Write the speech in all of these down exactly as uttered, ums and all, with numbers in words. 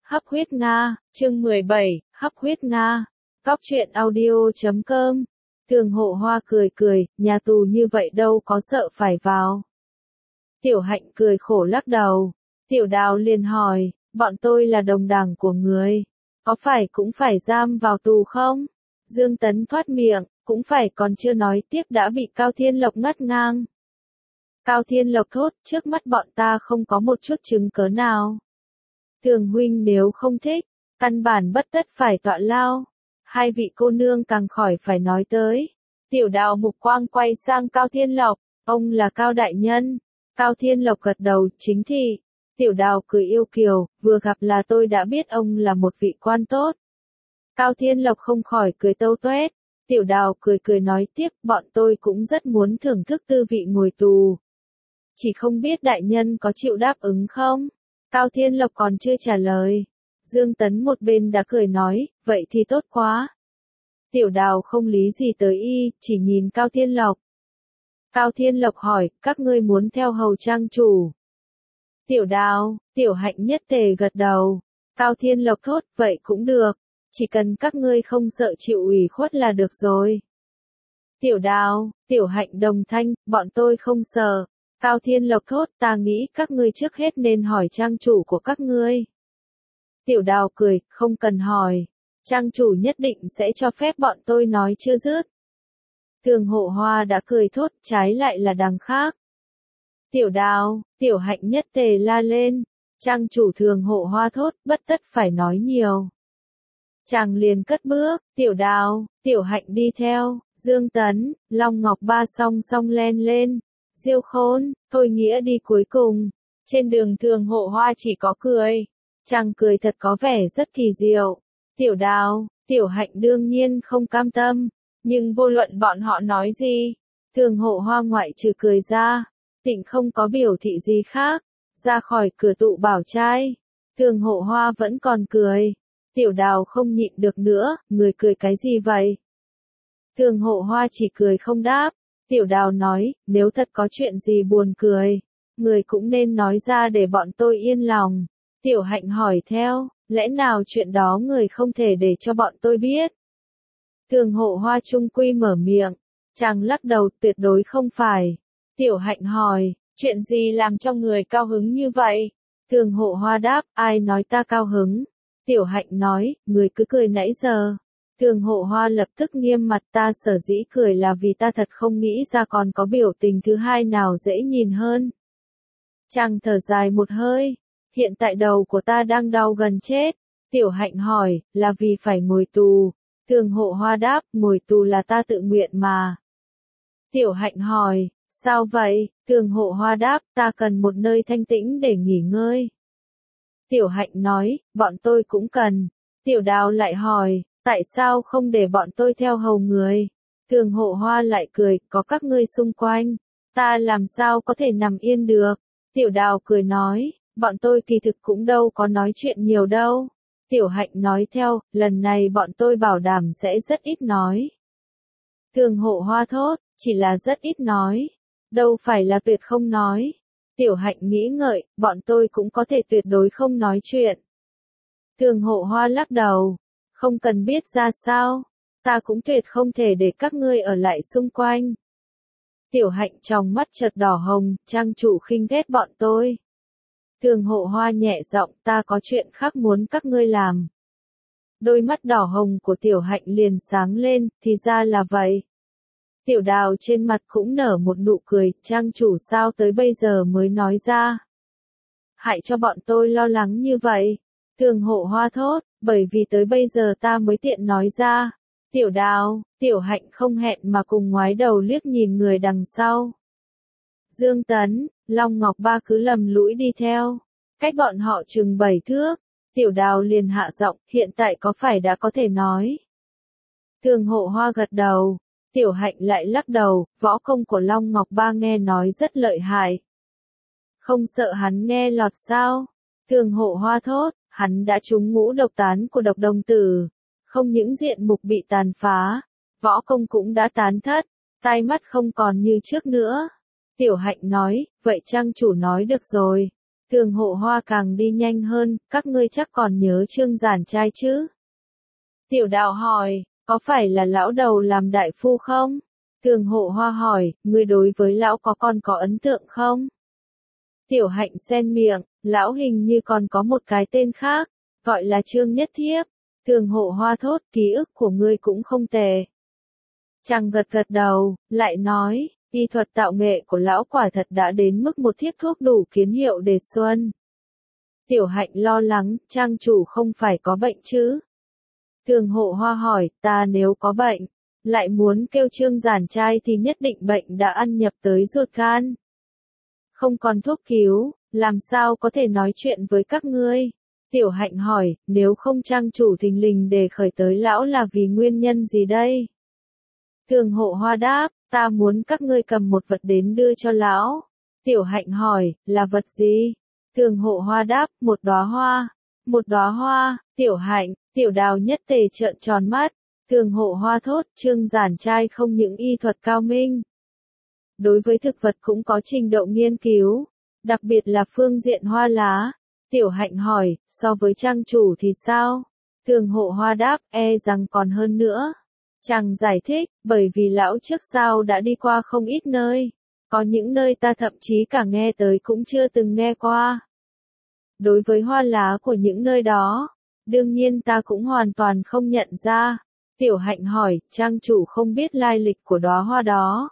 Hấp huyết Nga, chương mười bảy, Hấp huyết Nga. Cóc truyện audio chấm com. Thường Hộ Hoa cười cười, nhà tù như vậy đâu có sợ phải vào. Tiểu Hạnh cười khổ lắc đầu. Tiểu Đào liền hỏi, bọn tôi là đồng đảng của người, có phải cũng phải giam vào tù không? Dương Tấn thoát miệng, cũng phải, còn chưa nói tiếp đã bị Cao Thiên Lộc ngắt ngang. Cao Thiên Lộc thốt, trước mắt bọn ta không có một chút chứng cớ nào. Thường huynh nếu không thích, căn bản bất tất phải tọa lao. Hai vị cô nương càng khỏi phải nói tới. Tiểu Đào mục quang quay sang Cao Thiên Lộc, ông là Cao đại nhân. Cao Thiên Lộc gật đầu, chính thị. Tiểu Đào cười yêu kiều, vừa gặp là tôi đã biết ông là một vị quan tốt. Cao Thiên Lộc không khỏi cười tâu tuét. Tiểu Đào cười cười nói tiếp, bọn tôi cũng rất muốn thưởng thức tư vị ngồi tù. Chỉ không biết đại nhân có chịu đáp ứng không? Cao Thiên Lộc còn chưa trả lời. Dương Tấn một bên đã cười nói, vậy thì tốt quá. Tiểu Đào không lý gì tới y, chỉ nhìn Cao Thiên Lộc. Cao Thiên Lộc hỏi, các ngươi muốn theo hầu trang chủ? Tiểu Đào, Tiểu Hạnh nhất tề gật đầu. Cao Thiên Lộc thốt, vậy cũng được. Chỉ cần các ngươi không sợ chịu ủy khuất là được rồi. Tiểu Đào, Tiểu Hạnh đồng thanh, bọn tôi không sợ. Cao Thiên Lộc thốt, ta nghĩ các ngươi trước hết nên hỏi trang chủ của các ngươi. Tiểu Đào cười, không cần hỏi. Trang chủ nhất định sẽ cho phép bọn tôi nói chưa dứt. Thường Hộ Hoa đã cười thốt, trái lại là đằng khác. Tiểu Đào, Tiểu Hạnh nhất tề la lên. Trang chủ Thường Hộ Hoa thốt, bất tất phải nói nhiều. Chàng liền cất bước, Tiểu Đào, Tiểu Hạnh đi theo, Dương Tấn, Long Ngọc Ba song song len lên. Diêu Khôn, Thôi Nghĩa đi cuối cùng. Trên đường Thường Hộ Hoa chỉ có cười. Chàng cười thật có vẻ rất kỳ diệu. Tiểu Đào, Tiểu Hạnh đương nhiên không cam tâm. Nhưng vô luận bọn họ nói gì, Thường Hộ Hoa ngoại trừ cười ra, Tịnh không có biểu thị gì khác. Ra khỏi cửa tụ bảo trai, Thường Hộ Hoa vẫn còn cười. Tiểu Đào không nhịn được nữa, người cười cái gì vậy? Thường Hộ Hoa chỉ cười không đáp. Tiểu Đào nói, nếu thật có chuyện gì buồn cười, người cũng nên nói ra để bọn tôi yên lòng. Tiểu Hạnh hỏi theo, lẽ nào chuyện đó người không thể để cho bọn tôi biết? Thường Hộ Hoa trung quy mở miệng, chàng lắc đầu, tuyệt đối không phải. Tiểu Hạnh hỏi, chuyện gì làm cho người cao hứng như vậy? Thường Hộ Hoa đáp, ai nói ta cao hứng? Tiểu Hạnh nói, người cứ cười nãy giờ. Thường Hộ Hoa lập tức nghiêm mặt, ta sở dĩ cười là vì ta thật không nghĩ ra còn có biểu tình thứ hai nào dễ nhìn hơn. Chàng thở dài một hơi, hiện tại đầu của ta đang đau gần chết. Tiểu Hạnh hỏi, là vì phải ngồi tù. Thường Hộ Hoa đáp, ngồi tù là ta tự nguyện mà. Tiểu Hạnh hỏi, sao vậy? Thường Hộ Hoa đáp, ta cần một nơi thanh tĩnh để nghỉ ngơi. Tiểu Hạnh nói, bọn tôi cũng cần. Tiểu Đào lại hỏi, tại sao không để bọn tôi theo hầu người? Thường Hộ Hoa lại cười, có các ngươi xung quanh, ta làm sao có thể nằm yên được? Tiểu Đào cười nói, bọn tôi kỳ thực cũng đâu có nói chuyện nhiều đâu. Tiểu Hạnh nói theo, lần này bọn tôi bảo đảm sẽ rất ít nói. Thường Hộ Hoa thốt, chỉ là rất ít nói, đâu phải là tuyệt không nói. Tiểu Hạnh nghĩ ngợi, bọn tôi cũng có thể tuyệt đối không nói chuyện. Thường Hộ Hoa lắc đầu, không cần biết ra sao, ta cũng tuyệt không thể để các ngươi ở lại xung quanh. Tiểu Hạnh trong mắt chợt đỏ hồng, trang chủ khinh ghét bọn tôi. Thường Hộ Hoa nhẹ giọng, ta có chuyện khác muốn các ngươi làm. Đôi mắt đỏ hồng của Tiểu Hạnh liền sáng lên, thì ra là vậy. Tiểu Đào trên mặt cũng nở một nụ cười, trang chủ sao tới bây giờ mới nói ra. Hại cho bọn tôi lo lắng như vậy. Thường Hộ Hoa thốt, bởi vì tới bây giờ ta mới tiện nói ra. Tiểu Đào, Tiểu Hạnh không hẹn mà cùng ngoái đầu liếc nhìn người đằng sau. Dương Tấn, Long Ngọc Ba cứ lầm lũi đi theo. Cách bọn họ chừng bảy thước. Tiểu Đào liền hạ giọng, hiện tại có phải đã có thể nói? Thường Hộ Hoa gật đầu. Tiểu Hạnh lại lắc đầu, võ công của Long Ngọc Ba nghe nói rất lợi hại. Không sợ hắn nghe lọt sao? Thường Hộ Hoa thốt, hắn đã trúng ngũ độc tán của độc đồng tử. Không những diện mục bị tàn phá, võ công cũng đã tán thất, tai mắt không còn như trước nữa. Tiểu Hạnh nói, vậy trang chủ nói được rồi. Thường Hộ Hoa càng đi nhanh hơn, các ngươi chắc còn nhớ Trương Giản Trai chứ? Tiểu Đào hỏi, có phải là lão đầu làm đại phu không? Thường Hộ Hoa hỏi, ngươi đối với lão có còn có ấn tượng không? Tiểu Hạnh xen miệng, lão hình như còn có một cái tên khác, gọi là Trương Nhất Thiếp. Thường Hộ Hoa thốt, ký ức của ngươi cũng không tệ. Chàng gật gật đầu, lại nói, y thuật tạo nghệ của lão quả thật đã đến mức một thiếp thuốc đủ kiến hiệu đề xuân. Tiểu Hạnh lo lắng, trang chủ không phải có bệnh chứ? Thường Hộ Hoa hỏi, ta nếu có bệnh, lại muốn kêu Trương Giản Trai thì nhất định bệnh đã ăn nhập tới ruột gan. Không còn thuốc cứu, làm sao có thể nói chuyện với các ngươi? Tiểu Hạnh hỏi, nếu không trang chủ thình lình để khởi tới lão là vì nguyên nhân gì đây? Thường Hộ Hoa đáp, ta muốn các ngươi cầm một vật đến đưa cho lão. Tiểu Hạnh hỏi, là vật gì? Thường Hộ Hoa đáp, một đóa hoa. Một đóa hoa, Tiểu Hạnh, Tiểu Đào nhất tề trợn tròn mắt. Thường Hộ Hoa thốt, Trương Giản Trai không những y thuật cao minh. Đối với thực vật cũng có trình độ nghiên cứu, đặc biệt là phương diện hoa lá. Tiểu Hạnh hỏi, so với trang chủ thì sao? Thường Hộ Hoa đáp, e rằng còn hơn nữa. Chàng giải thích, bởi vì lão trước sau đã đi qua không ít nơi. Có những nơi ta thậm chí cả nghe tới cũng chưa từng nghe qua. Đối với hoa lá của những nơi đó, đương nhiên ta cũng hoàn toàn không nhận ra. Tiểu Hạnh hỏi, trang chủ không biết lai lịch của đóa hoa đó.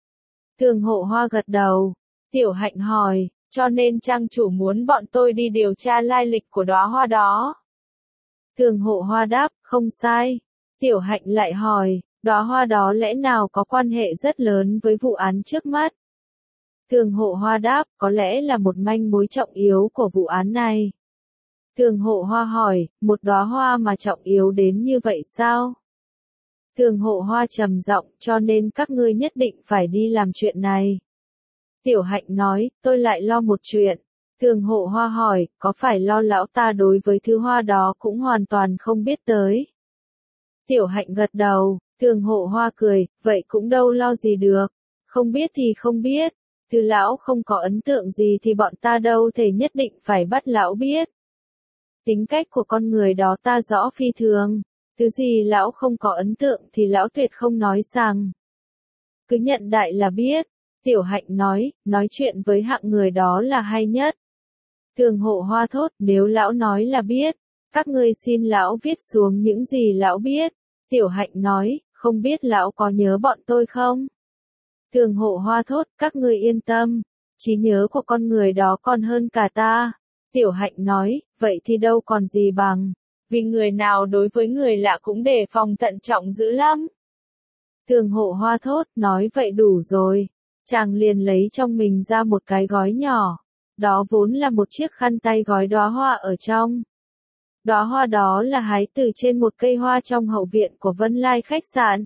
Thường Hộ Hoa gật đầu. Tiểu Hạnh hỏi, cho nên trang chủ muốn bọn tôi đi điều tra lai lịch của đóa hoa đó. Thường Hộ Hoa đáp, không sai. Tiểu Hạnh lại hỏi, đóa hoa đó lẽ nào có quan hệ rất lớn với vụ án trước mắt? Thường Hộ Hoa đáp, có lẽ là một manh mối trọng yếu của vụ án này. Thường Hộ Hoa hỏi, một đóa hoa mà trọng yếu đến như vậy sao? Thường Hộ Hoa trầm giọng, cho nên các ngươi nhất định phải đi làm chuyện này. Tiểu Hạnh nói, tôi lại lo một chuyện. Thường Hộ Hoa hỏi, có phải lo lão ta đối với thứ hoa đó cũng hoàn toàn không biết tới? Tiểu Hạnh gật đầu, Thường Hộ Hoa cười, vậy cũng đâu lo gì được. Không biết thì không biết, thứ lão không có ấn tượng gì thì bọn ta đâu thể nhất định phải bắt lão biết. Tính cách của con người đó ta rõ phi thường. Thứ gì lão không có ấn tượng thì lão tuyệt không nói rằng. Cứ nhận đại là biết. Tiểu Hạnh nói, nói chuyện với hạng người đó là hay nhất. Thường Hộ Hoa thốt, nếu lão nói là biết, các ngươi xin lão viết xuống những gì lão biết. Tiểu Hạnh nói, không biết lão có nhớ bọn tôi không? Thường Hộ Hoa thốt, các ngươi yên tâm, trí nhớ của con người đó còn hơn cả ta. Tiểu Hạnh nói, vậy thì đâu còn gì bằng. Vì người nào đối với người lạ cũng đề phòng thận trọng dữ lắm. Thường Hộ Hoa thốt, nói vậy đủ rồi. Chàng liền lấy trong mình ra một cái gói nhỏ. Đó vốn là một chiếc khăn tay gói đóa hoa ở trong. Đóa hoa đó là hái từ trên một cây hoa trong hậu viện của Vân Lai khách sạn.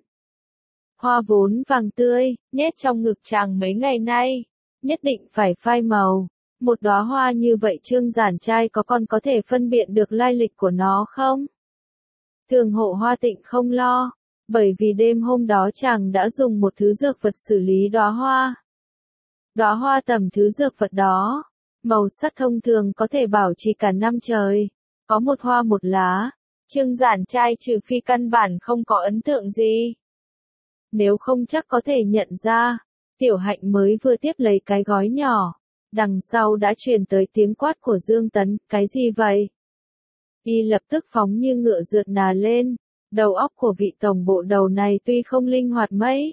Hoa vốn vàng tươi, nhét trong ngực chàng mấy ngày nay. Nhất định phải phai màu. Một đóa hoa như vậy Trương Giản Trai có còn có thể phân biệt được lai lịch của nó không? Thường Hộ Hoa Tịnh không lo, bởi vì đêm hôm đó chàng đã dùng một thứ dược vật xử lý đóa hoa. Đóa hoa tầm thứ dược vật đó, màu sắc thông thường có thể bảo trì cả năm trời, có một hoa một lá. Trương Giản Trai trừ phi căn bản không có ấn tượng gì. Nếu không chắc có thể nhận ra, Tiểu Hạnh mới vừa tiếp lấy cái gói nhỏ. Đằng sau đã truyền tới tiếng quát của Dương Tấn, cái gì vậy? Y lập tức phóng như ngựa rượt nà lên, đầu óc của vị tổng bộ đầu này tuy không linh hoạt mấy.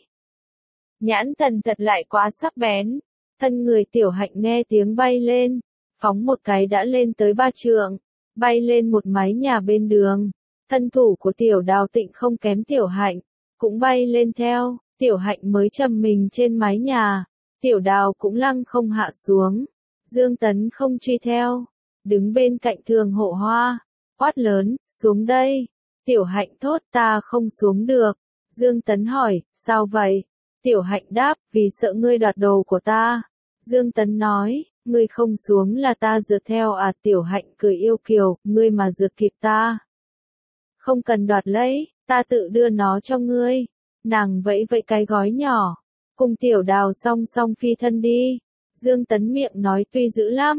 Nhãn thần thật lại quá sắc bén, thân người Tiểu Hạnh nghe tiếng bay lên, phóng một cái đã lên tới ba trượng, bay lên một mái nhà bên đường. Thân thủ của Tiểu Đào Tịnh không kém Tiểu Hạnh, cũng bay lên theo, Tiểu Hạnh mới trầm mình trên mái nhà. Tiểu Đào cũng lăng không hạ xuống. Dương Tấn không truy theo. Đứng bên cạnh Thường Hộ Hoa. Quát lớn, xuống đây. Tiểu Hạnh thốt, ta không xuống được. Dương Tấn hỏi, sao vậy? Tiểu Hạnh đáp, vì sợ ngươi đoạt đồ của ta. Dương Tấn nói, ngươi không xuống là ta rượt theo à? Tiểu Hạnh cười yêu kiều, ngươi mà rượt kịp ta. Không cần đoạt lấy, ta tự đưa nó cho ngươi. Nàng vẫy vẫy cái gói nhỏ. Cùng Tiểu Đào song song phi thân đi. Dương Tấn miệng nói tuy dữ lắm,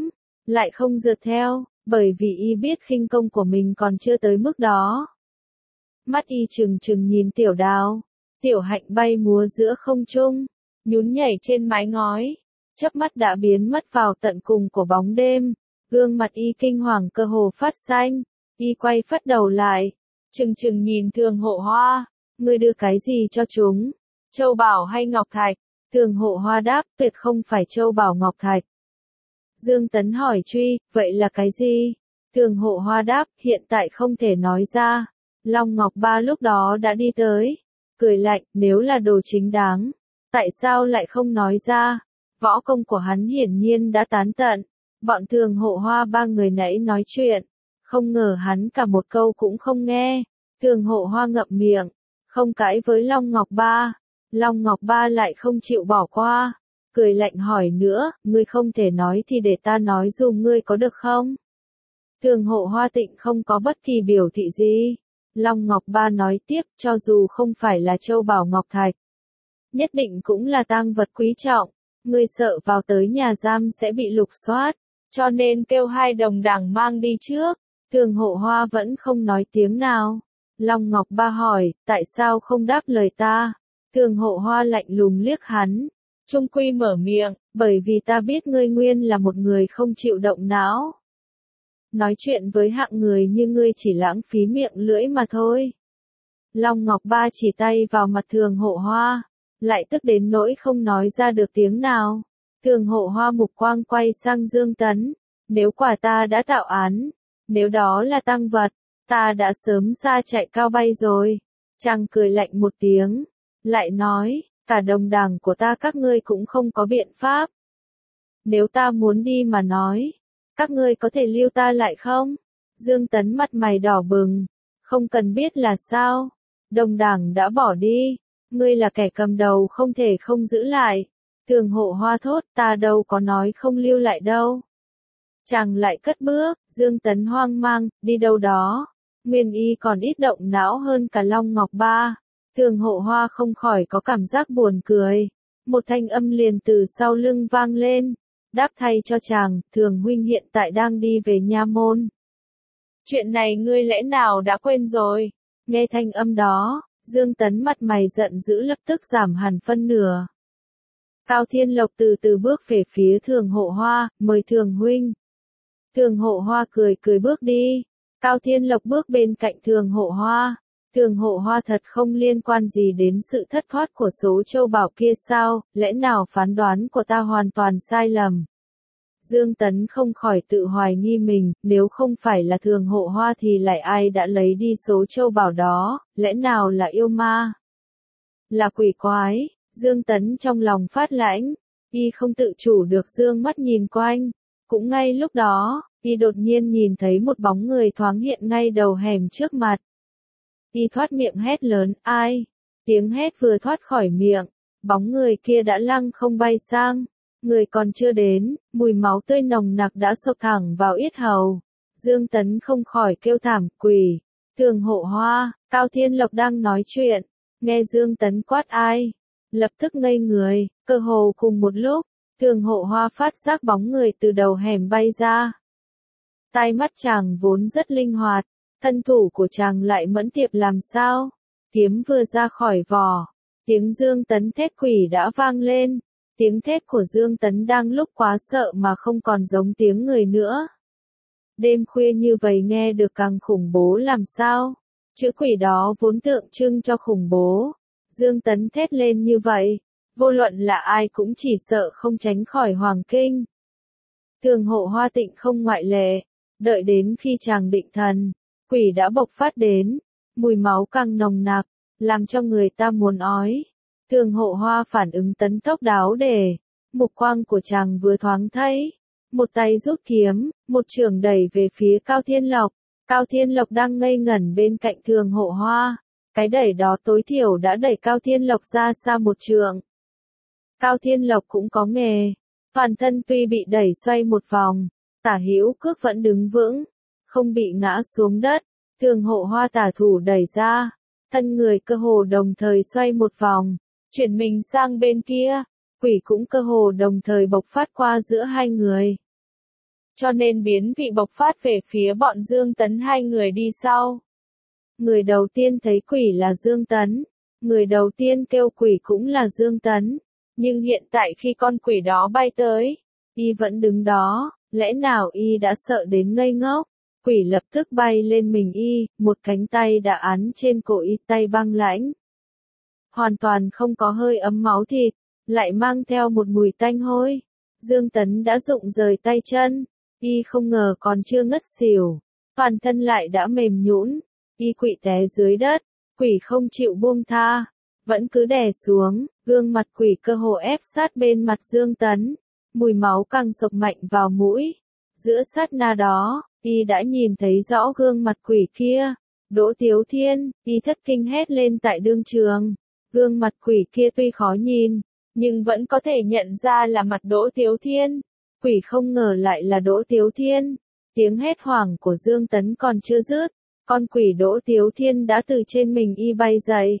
lại không rượt theo, bởi vì y biết khinh công của mình còn chưa tới mức đó. Mắt y trừng trừng nhìn Tiểu Đào, Tiểu Hạnh bay múa giữa không trung, nhún nhảy trên mái ngói, chớp mắt đã biến mất vào tận cùng của bóng đêm, gương mặt y kinh hoàng cơ hồ phát xanh, y quay phất đầu lại, trừng trừng nhìn Thường Hộ Hoa, ngươi đưa cái gì cho chúng, châu bảo hay ngọc thạch? Thường Hộ Hoa đáp, tuyệt không phải châu bảo ngọc thạch. Dương Tấn hỏi truy, vậy là cái gì? Thường Hộ Hoa đáp, hiện tại không thể nói ra. Long Ngọc Ba lúc đó đã đi tới, cười lạnh, nếu là đồ chính đáng, tại sao lại không nói ra? Võ công của hắn hiển nhiên đã tán tận, bọn Thường Hộ Hoa ba người nãy nói chuyện, không ngờ hắn cả một câu cũng không nghe. Thường Hộ Hoa ngậm miệng, không cãi với Long Ngọc Ba. Long Ngọc Ba lại không chịu bỏ qua, cười lạnh hỏi nữa, ngươi không thể nói thì để ta nói dùm ngươi có được không? Thường Hộ Hoa Tịnh không có bất kỳ biểu thị gì. Long Ngọc Ba nói tiếp, cho dù không phải là châu bảo ngọc thạch, nhất định cũng là tang vật quý trọng, ngươi sợ vào tới nhà giam sẽ bị lục soát, cho nên kêu hai đồng đảng mang đi trước. Thường Hộ Hoa vẫn không nói tiếng nào. Long Ngọc Ba hỏi, tại sao không đáp lời ta? Thường Hộ Hoa lạnh lùng liếc hắn, trung quy mở miệng, bởi vì ta biết ngươi nguyên là một người không chịu động não. Nói chuyện với hạng người như ngươi chỉ lãng phí miệng lưỡi mà thôi. Long Ngọc Ba chỉ tay vào mặt Thường Hộ Hoa, lại tức đến nỗi không nói ra được tiếng nào. Thường Hộ Hoa mục quang quay sang Dương Tấn, nếu quả ta đã tạo án, nếu đó là tang vật, ta đã sớm ra chạy cao bay rồi. Chàng cười lạnh một tiếng, lại nói, cả đồng đảng của ta các ngươi cũng không có biện pháp. Nếu ta muốn đi mà nói, các ngươi có thể lưu ta lại không? Dương Tấn mặt mày đỏ bừng, không cần biết là sao, đồng đảng đã bỏ đi, ngươi là kẻ cầm đầu không thể không giữ lại. Thường Hộ Hoa thốt, ta đâu có nói không lưu lại đâu. Chàng lại cất bước, Dương Tấn hoang mang, đi đâu đó. Nguyên y còn ít động não hơn cả Long Ngọc Ba. Thường Hộ Hoa không khỏi có cảm giác buồn cười. Một thanh âm liền từ sau lưng vang lên. Đáp thay cho chàng, Thường huynh hiện tại đang đi về nha môn. Chuyện này ngươi lẽ nào đã quên rồi? Nghe thanh âm đó, Dương Tấn mặt mày giận dữ lập tức giảm hẳn phân nửa. Cao Thiên Lộc từ từ bước về phía Thường Hộ Hoa, mời Thường huynh. Thường Hộ Hoa cười cười bước đi. Cao Thiên Lộc bước bên cạnh Thường Hộ Hoa. Thường Hộ Hoa thật không liên quan gì đến sự thất thoát của số châu bảo kia sao, lẽ nào phán đoán của ta hoàn toàn sai lầm. Dương Tấn không khỏi tự hoài nghi mình, nếu không phải là Thường Hộ Hoa thì lại ai đã lấy đi số châu bảo đó, lẽ nào là yêu ma? Là quỷ quái, Dương Tấn trong lòng phát lãnh, y không tự chủ được dương mắt nhìn quanh. Cũng ngay lúc đó, y đột nhiên nhìn thấy một bóng người thoáng hiện ngay đầu hẻm trước mặt. Y thoát miệng hét lớn, ai? Tiếng hét vừa thoát khỏi miệng, bóng người kia đã lăng không bay sang. Người còn chưa đến, mùi máu tươi nồng nặc đã xộc thẳng vào yết hầu. Dương Tấn không khỏi kêu thảm, quỷ. Thường Hộ Hoa, Cao Thiên Lộc đang nói chuyện. Nghe Dương Tấn quát ai? Lập tức ngây người, cơ hồ cùng một lúc. Thường Hộ Hoa phát giác bóng người từ đầu hẻm bay ra. Tai mắt chàng vốn rất linh hoạt, thân thủ của chàng lại mẫn tiệp làm sao? Kiếm vừa ra khỏi vỏ, tiếng Dương Tấn thét quỷ đã vang lên. Tiếng thét của Dương Tấn đang lúc quá sợ mà không còn giống tiếng người nữa. Đêm khuya như vậy nghe được càng khủng bố làm sao? Chữ quỷ đó vốn tượng trưng cho khủng bố. Dương Tấn thét lên như vậy, vô luận là ai cũng chỉ sợ không tránh khỏi hoàng kinh. Thường Hộ Hoa Tịnh không ngoại lệ, đợi đến khi chàng định thần, quỷ đã bộc phát đến, mùi máu càng nồng nặc, làm cho người ta muốn ói. Thường Hộ Hoa phản ứng tấn tốc đáo để, mục quang của chàng vừa thoáng thấy, một tay rút kiếm, một chưởng đẩy về phía Cao Thiên Lộc. Cao Thiên Lộc đang ngây ngẩn bên cạnh Thường Hộ Hoa, cái đẩy đó tối thiểu đã đẩy Cao Thiên Lộc ra xa một trượng. Cao Thiên Lộc cũng có nghề, toàn thân tuy bị đẩy xoay một vòng, tả hữu cước vẫn đứng vững, không bị ngã xuống đất. Thường Hộ Hoa tả thủ đẩy ra, thân người cơ hồ đồng thời xoay một vòng, chuyển mình sang bên kia, quỷ cũng cơ hồ đồng thời bộc phát qua giữa hai người. cho nên biến vị bộc phát về phía bọn Dương Tấn hai người đi sau. Người đầu tiên thấy quỷ là Dương Tấn, người đầu tiên kêu quỷ cũng là Dương Tấn, nhưng hiện tại khi con quỷ đó bay tới, y vẫn đứng đó, lẽ nào y đã sợ đến ngây ngốc? Quỷ lập tức bay lên mình y, một cánh tay đã ấn trên cổ y, tay băng lãnh. Hoàn toàn không có hơi ấm máu thịt, lại mang theo một mùi tanh hôi. Dương Tấn đã rụng rời tay chân, y không ngờ còn chưa ngất xỉu, toàn thân lại đã mềm nhũn, y quỵ té dưới đất, quỷ không chịu buông tha, vẫn cứ đè xuống, gương mặt quỷ cơ hồ ép sát bên mặt Dương Tấn, mùi máu càng sộc mạnh vào mũi. Giữa sát na đó, y đã nhìn thấy rõ gương mặt quỷ kia, Đỗ Tiếu Thiên, y thất kinh hét lên tại đương trường. Gương mặt quỷ kia tuy khó nhìn, nhưng vẫn có thể nhận ra là mặt Đỗ Tiếu Thiên. Quỷ không ngờ lại là Đỗ Tiếu Thiên. Tiếng hét hoảng của Dương Tấn còn chưa dứt, con quỷ Đỗ Tiếu Thiên đã từ trên mình y bay dậy.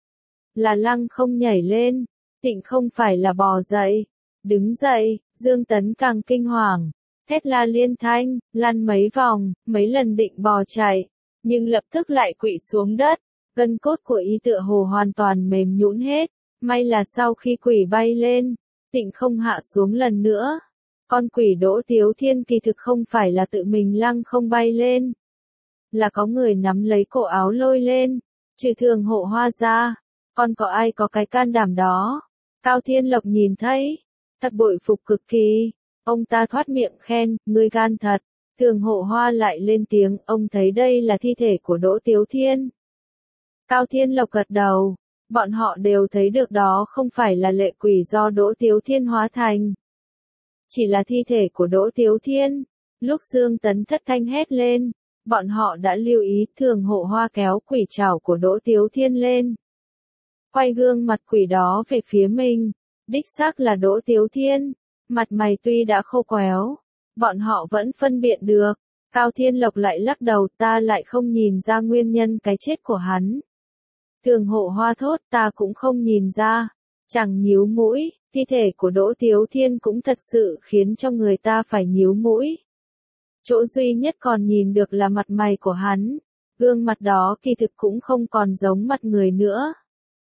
Là lăng không nhảy lên, Tịnh không phải là bò dậy. Đứng dậy, Dương Tấn càng kinh hoàng, thét la liên thanh, lăn mấy vòng, mấy lần định bò chạy, nhưng lập tức lại quỵ xuống đất, gân cốt của y tựa hồ hoàn toàn mềm nhũn hết. May là sau khi quỷ bay lên, Tịnh không hạ xuống lần nữa. Con quỷ Đỗ Tiếu Thiên kỳ thực không phải là tự mình lăng không bay lên, là có người nắm lấy cổ áo lôi lên, trừ Thường Hộ Hoa ra, còn có ai có cái can đảm đó? Cao Thiên Lộc nhìn thấy, thật bội phục cực kỳ, ông ta thoát miệng khen, ngươi gan thật. Thường Hộ Hoa lại lên tiếng, ông thấy đây là thi thể của Đỗ Tiếu Thiên. Cao Thiên Lộc gật đầu, bọn họ đều thấy được đó không phải là lệ quỷ do Đỗ Tiếu Thiên hóa thành, chỉ là thi thể của Đỗ Tiếu Thiên. Lúc Dương Tấn thất thanh hét lên, bọn họ đã lưu ý. Thường Hộ Hoa kéo quỷ trảo của Đỗ Tiếu Thiên lên, quay gương mặt quỷ đó về phía mình, đích xác là Đỗ Tiếu Thiên, mặt mày tuy đã khô quéo, bọn họ vẫn phân biệt được. Cao Thiên Lộc lại lắc đầu, ta lại không nhìn ra nguyên nhân cái chết của hắn. Thường Hộ Hoa thốt, ta cũng không nhìn ra. Chẳng nhíu mũi, thi thể của Đỗ Tiếu Thiên cũng thật sự khiến cho người ta phải nhíu mũi. Chỗ duy nhất còn nhìn được là mặt mày của hắn, gương mặt đó kỳ thực cũng không còn giống mặt người nữa.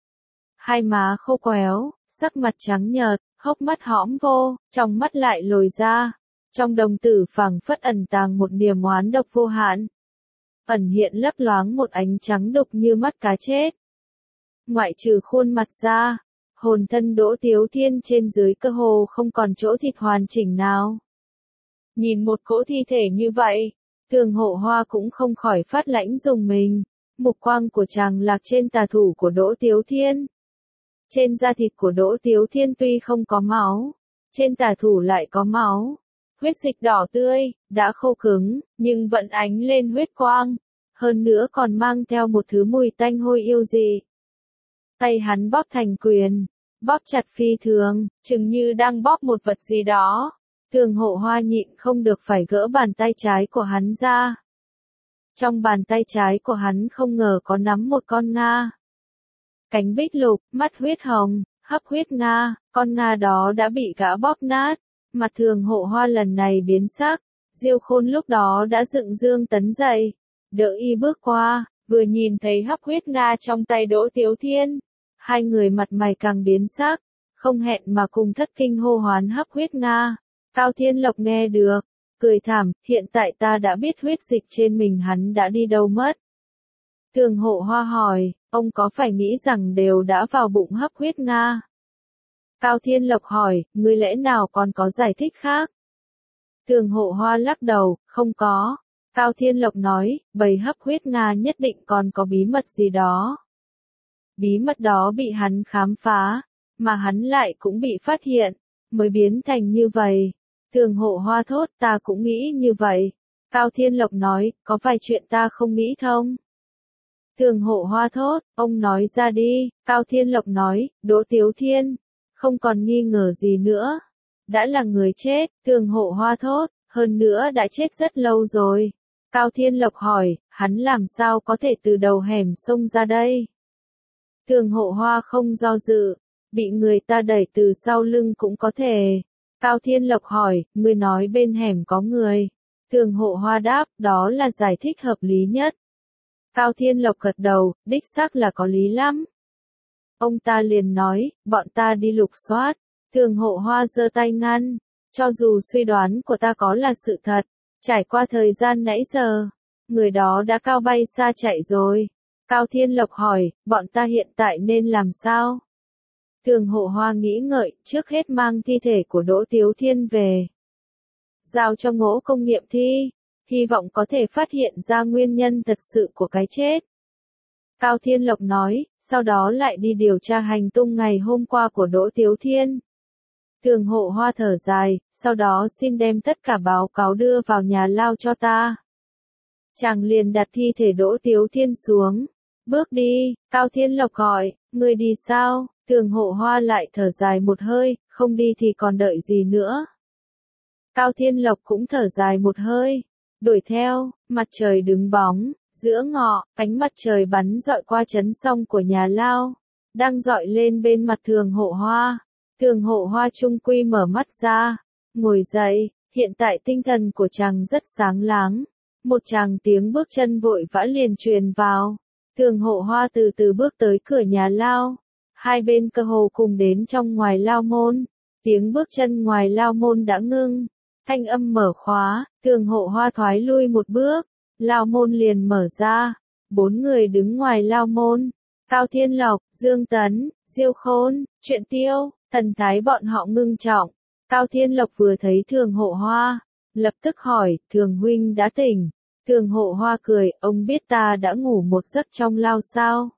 Hai má khô quéo, sắc mặt trắng nhợt, hốc mắt hõm vô, trong mắt lại lồi ra. Trong đồng tử phảng phất ẩn tàng một niềm oán độc vô hạn. Ẩn hiện lấp loáng một ánh trắng đục như mắt cá chết. Ngoại trừ khuôn mặt ra, hồn thân Đỗ Tiếu Thiên trên dưới cơ hồ không còn chỗ thịt hoàn chỉnh nào. Nhìn một cỗ thi thể như vậy, Thường Hộ Hoa cũng không khỏi phát lãnh dùng mình. Mục quang của chàng lạc trên tà thủ của Đỗ Tiếu Thiên. Trên da thịt của Đỗ Tiếu Thiên tuy không có máu, trên tà thủ lại có máu. Huyết dịch đỏ tươi, đã khô cứng, nhưng vẫn ánh lên huyết quang. Hơn nữa còn mang theo một thứ mùi tanh hôi yêu dị. Tay hắn bóp thành quyền, bóp chặt phi thường, chừng như đang bóp một vật gì đó. Thường Hộ Hoa nhịn không được phải gỡ bàn tay trái của hắn ra. Trong bàn tay trái của hắn không ngờ có nắm một con Nga. Cánh bích lục, mắt huyết hồng, hấp huyết Nga, con Nga đó đã bị gã bóp nát. Mặt Thường Hộ Hoa lần này biến sắc, Diêu Khôn lúc đó đã dựng Dương Tấn dậy, đỡ y bước qua, vừa nhìn thấy hấp huyết Nga trong tay Đỗ Tiếu Thiên. Hai người mặt mày càng biến sắc, không hẹn mà cùng thất kinh hô hoán hấp huyết Nga. Cao Thiên Lộc nghe được, cười thảm, hiện tại ta đã biết huyết dịch trên mình hắn đã đi đâu mất. Thường Hộ Hoa hỏi, ông có phải nghĩ rằng đều đã vào bụng hấp huyết Nga? Cao Thiên Lộc hỏi, ngươi lẽ nào còn có giải thích khác? Thường Hộ Hoa lắc đầu, không có. Cao Thiên Lộc nói, bầy hấp huyết Nga nhất định còn có bí mật gì đó. Bí mật đó bị hắn khám phá, mà hắn lại cũng bị phát hiện, mới biến thành như vậy. Thường Hộ Hoa thốt, ta cũng nghĩ như vậy. Cao Thiên Lộc nói, có vài chuyện ta không nghĩ thông. Thường Hộ Hoa thốt, ông nói ra đi. Cao Thiên Lộc nói, Đỗ Tiếu Thiên, không còn nghi ngờ gì nữa. Đã là người chết. Thường Hộ Hoa thốt, hơn nữa đã chết rất lâu rồi. Cao Thiên Lộc hỏi, hắn làm sao có thể từ đầu hẻm xông ra đây? Thường Hộ Hoa không do dự, bị người ta đẩy từ sau lưng cũng có thể. Cao Thiên Lộc hỏi, ngươi nói bên hẻm có người. Thường Hộ Hoa đáp, đó là giải thích hợp lý nhất. Cao Thiên Lộc gật đầu, đích xác là có lý lắm. Ông ta liền nói, bọn ta đi lục soát. Thường Hộ Hoa giơ tay ngăn, cho dù suy đoán của ta có là sự thật, trải qua thời gian nãy giờ, người đó đã cao bay xa chạy rồi. Cao Thiên Lộc hỏi, bọn ta hiện tại nên làm sao? Thường Hộ Hoa nghĩ ngợi, trước hết mang thi thể của Đỗ Tiếu Thiên về. Giao cho Ngỗ Công nghiệm thi, hy vọng có thể phát hiện ra nguyên nhân thật sự của cái chết. Cao Thiên Lộc nói, sau đó lại đi điều tra hành tung ngày hôm qua của Đỗ Tiếu Thiên. Thường Hộ Hoa thở dài, sau đó xin đem tất cả báo cáo đưa vào nhà lao cho ta. Chàng liền đặt thi thể Đỗ Tiếu Thiên xuống. Bước đi, Cao Thiên Lộc gọi, người đi sao? Thường Hộ Hoa lại thở dài một hơi, không đi thì còn đợi gì nữa. Cao Thiên Lộc cũng thở dài một hơi, đuổi theo, mặt trời đứng bóng, giữa ngọ, ánh mặt trời bắn dọi qua chấn song của nhà lao, đang dọi lên bên mặt Thường Hộ Hoa. Thường Hộ Hoa trung quy mở mắt ra, ngồi dậy, hiện tại tinh thần của chàng rất sáng láng. Một chàng tiếng bước chân vội vã liền truyền vào. Thường Hộ Hoa từ từ bước tới cửa nhà lao. Hai bên cơ hồ cùng đến trong ngoài lao môn. Tiếng bước chân ngoài lao môn đã ngưng. Thanh âm mở khóa, Thường Hộ Hoa thoái lui một bước. Lao môn liền mở ra. Bốn người đứng ngoài lao môn. Cao Thiên Lộc, Dương Tấn, Diêu Khôn, Truyện Tiêu, thần thái bọn họ ngưng trọng. Cao Thiên Lộc vừa thấy Thường Hộ Hoa, lập tức hỏi, Thường huynh đã tỉnh. Thường Hộ Hoa cười, ông biết ta đã ngủ một giấc trong lao sao?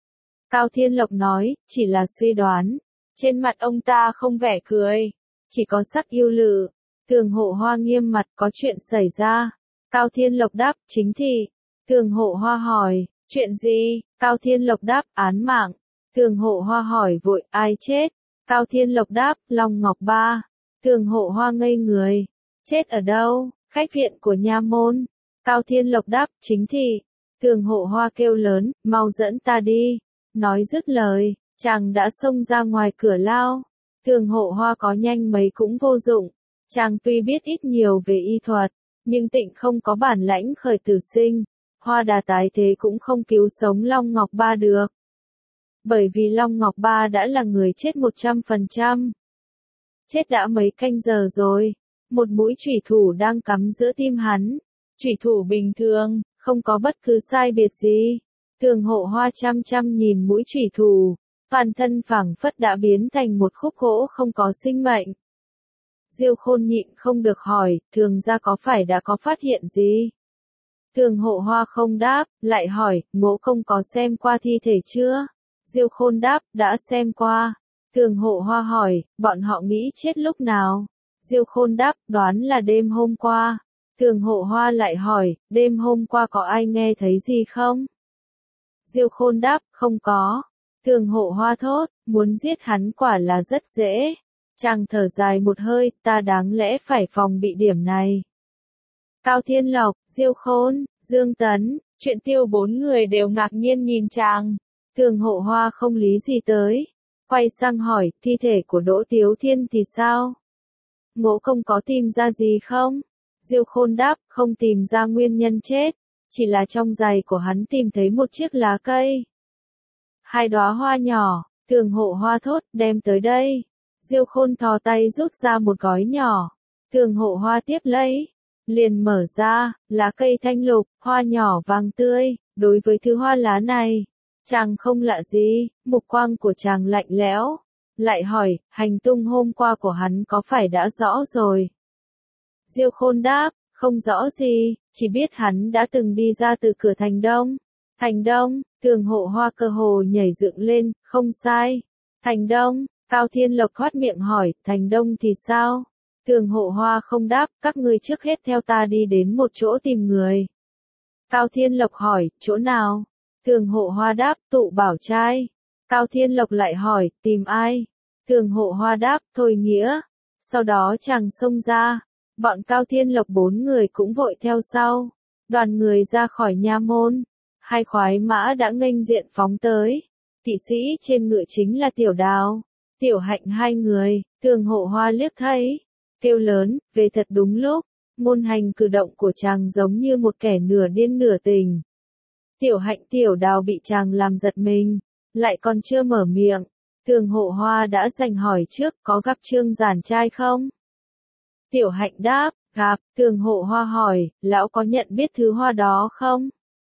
Cao Thiên Lộc nói, chỉ là suy đoán. Trên mặt ông ta không vẻ cười, chỉ có sắc yêu lự. Thường Hộ Hoa nghiêm mặt, có chuyện xảy ra. Cao Thiên Lộc đáp, chính thị. Thường Hộ Hoa hỏi, chuyện gì? Cao Thiên Lộc đáp, án mạng. Thường Hộ Hoa hỏi vội, ai chết? Cao Thiên Lộc đáp, Long Ngọc Ba. Thường Hộ Hoa ngây người. Chết ở đâu? Khách viện của nha môn. Cao Thiên Lộc đáp, chính thị. Thường Hộ Hoa kêu lớn, mau dẫn ta đi. Nói dứt lời, chàng đã xông ra ngoài cửa lao. Thường Hộ Hoa có nhanh mấy cũng vô dụng. Chàng tuy biết ít nhiều về y thuật, nhưng tịnh không có bản lãnh khởi tử sinh. Hoa đà tái thế cũng không cứu sống Long Ngọc Ba được. Bởi vì Long Ngọc Ba đã là người chết một trăm phần trăm. Chết đã mấy canh giờ rồi. Một mũi chủy thủ đang cắm giữa tim hắn. Chủy thủ bình thường, không có bất cứ sai biệt gì. Thường Hộ Hoa chăm chăm nhìn mũi chủy thủ. Toàn thân phảng phất đã biến thành một khúc gỗ không có sinh mệnh. Diêu Khôn nhịn không được hỏi, thường gia có phải đã có phát hiện gì? Thường Hộ Hoa không đáp, lại hỏi, Ngỗ Công có xem qua thi thể chưa? Diêu Khôn đáp, đã xem qua. Thường Hộ Hoa hỏi, bọn họ nghĩ chết lúc nào? Diêu Khôn đáp, đoán là đêm hôm qua. Thường Hộ Hoa lại hỏi, đêm hôm qua có ai nghe thấy gì không? Diêu Khôn đáp, không có. Thường Hộ Hoa thốt, muốn giết hắn quả là rất dễ. Chàng thở dài một hơi, ta đáng lẽ phải phòng bị điểm này. Cao Thiên Lộc, Diêu Khôn, Dương Tấn, Truyện Tiêu bốn người đều ngạc nhiên nhìn chàng. Thường Hộ Hoa không lý gì tới. Quay sang hỏi, thi thể của Đỗ Tiếu Thiên thì sao? Ngỗ Công có tìm ra gì không? Diêu Khôn đáp, không tìm ra nguyên nhân chết. Chỉ là trong giày của hắn tìm thấy một chiếc lá cây. Hai đóa hoa nhỏ, Thường Hộ Hoa thốt, đem tới đây. Diêu Khôn thò tay rút ra một gói nhỏ. Thường Hộ Hoa tiếp lấy. Liền mở ra, lá cây thanh lục, hoa nhỏ vàng tươi. Đối với thứ hoa lá này, chàng không lạ gì, mục quang của chàng lạnh lẽo. Lại hỏi, hành tung hôm qua của hắn có phải đã rõ rồi? Diêu Khôn đáp, không rõ gì, chỉ biết hắn đã từng đi ra từ cửa thành Đông. Thành Đông, Thường Hộ Hoa cơ hồ nhảy dựng lên, không sai. Thành Đông, Cao Thiên Lộc khoát miệng hỏi, Thành Đông thì sao? Thường Hộ Hoa không đáp, các ngươi trước hết theo ta đi đến một chỗ tìm người. Cao Thiên Lộc hỏi, chỗ nào? Thường Hộ Hoa đáp, Tụ Bảo Trai. Cao Thiên Lộc lại hỏi, tìm ai? Thường Hộ Hoa đáp, Thôi Nghĩa. Sau đó chàng xông ra. Bọn Cao Thiên Lộc bốn người cũng vội theo sau. Đoàn người ra khỏi nha môn. Hai khoái mã đã nghênh diện phóng tới. Kỵ sĩ trên ngựa chính là Tiểu Đào, Tiểu Hạnh hai người. Thường Hộ Hoa liếc thấy, kêu lớn, về thật đúng lúc. Ngôn Hành cử động của chàng giống như một kẻ nửa điên nửa tình. Tiểu Hạnh Tiểu Đào bị chàng làm giật mình, lại còn chưa mở miệng. Thường Hộ Hoa đã giành hỏi trước, có gặp Trương Giản trai không? Tiểu Hạnh đáp, gặp. Thường Hộ Hoa hỏi, lão có nhận biết thứ hoa đó không?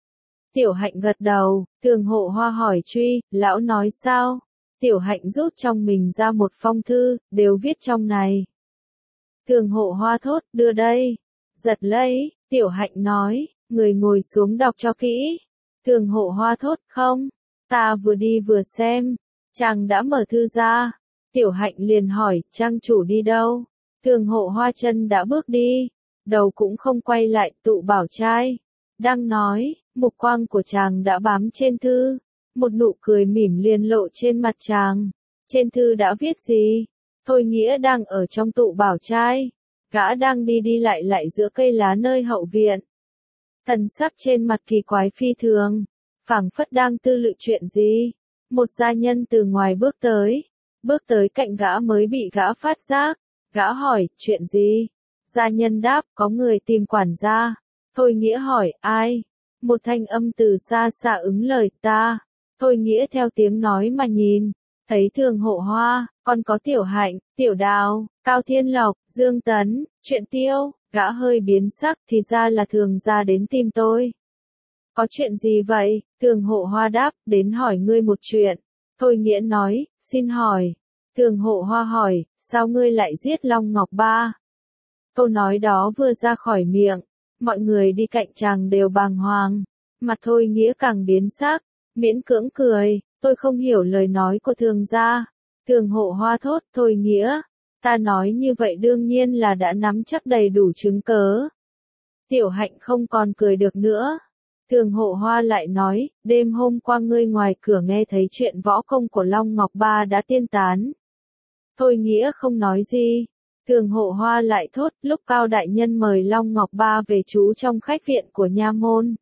Tiểu Hạnh gật đầu. Thường Hộ Hoa hỏi truy, lão nói sao? Tiểu Hạnh rút trong mình ra một phong thư, đều viết trong này. Thường Hộ Hoa thốt, đưa đây. Giật lấy. Tiểu Hạnh nói, người ngồi xuống đọc cho kỹ. Thường Hộ Hoa thốt, không, ta vừa đi vừa xem. Chàng đã mở thư ra. Tiểu Hạnh liền hỏi, trang chủ đi đâu? Thường Hộ Hoa chân đã bước đi, đầu cũng không quay lại. Tụ Bảo trai đang nói, mục quang của chàng đã bám trên thư. Một nụ cười mỉm liền lộ trên mặt chàng. Trên thư đã viết gì? Thôi Nghĩa đang ở trong Tụ Bảo trai. Gã đang đi đi lại lại giữa cây lá nơi hậu viện. Thần sắc trên mặt kỳ quái phi thường, phảng phất đang tư lự chuyện gì. Một gia nhân từ ngoài bước tới, bước tới cạnh gã mới bị gã phát giác. Gã hỏi, chuyện gì? Gia nhân đáp, có người tìm quản gia. Thôi Nghĩa hỏi, ai? Một thanh âm từ xa xa ứng lời, ta. Thôi Nghĩa theo tiếng nói mà nhìn, thấy Thường Hộ Hoa, còn có Tiểu Hạnh, Tiểu Đào, Cao Thiên Lộc, Dương Tấn, Chuyện Tiêu. Gã hơi biến sắc, thì ra là Thường gia đến tìm tôi. Có chuyện gì vậy? Thường Hộ Hoa đáp, đến hỏi ngươi một chuyện. Thôi Nghĩa nói, xin hỏi. Thường Hộ Hoa hỏi, sao ngươi lại giết Long Ngọc Ba? Câu nói đó vừa ra khỏi miệng, mọi người đi cạnh chàng đều bàng hoàng. Mặt Thôi Nghĩa càng biến sắc, miễn cưỡng cười, tôi không hiểu lời nói của Thường gia. Thường Hộ Hoa thốt, Thôi Nghĩa, ta nói như vậy đương nhiên là đã nắm chắc đầy đủ chứng cớ. Tiểu Hạnh không còn cười được nữa. Thường Hộ Hoa lại nói, đêm hôm qua ngươi ngoài cửa nghe thấy chuyện võ công của Long Ngọc Ba đã tiên tán. Thôi Nghĩa không nói gì. Thường Hộ Hoa lại thốt, lúc Cao đại nhân mời Long Ngọc Ba về trú trong khách viện của nha môn.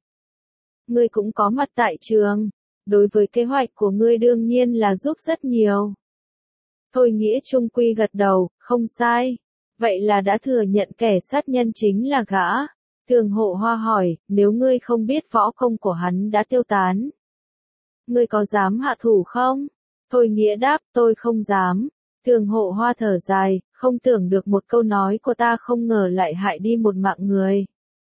Ngươi cũng có mặt tại trường, đối với kế hoạch của ngươi đương nhiên là giúp rất nhiều. Thôi Nghĩa trung quy gật đầu, không sai. Vậy là đã thừa nhận kẻ sát nhân chính là gã. Thường Hộ Hoa hỏi, nếu ngươi không biết võ công của hắn đã tiêu tán, ngươi có dám hạ thủ không? Thôi Nghĩa đáp, tôi không dám. Thường Hộ Hoa thở dài, không tưởng được một câu nói của ta không ngờ lại hại đi một mạng người.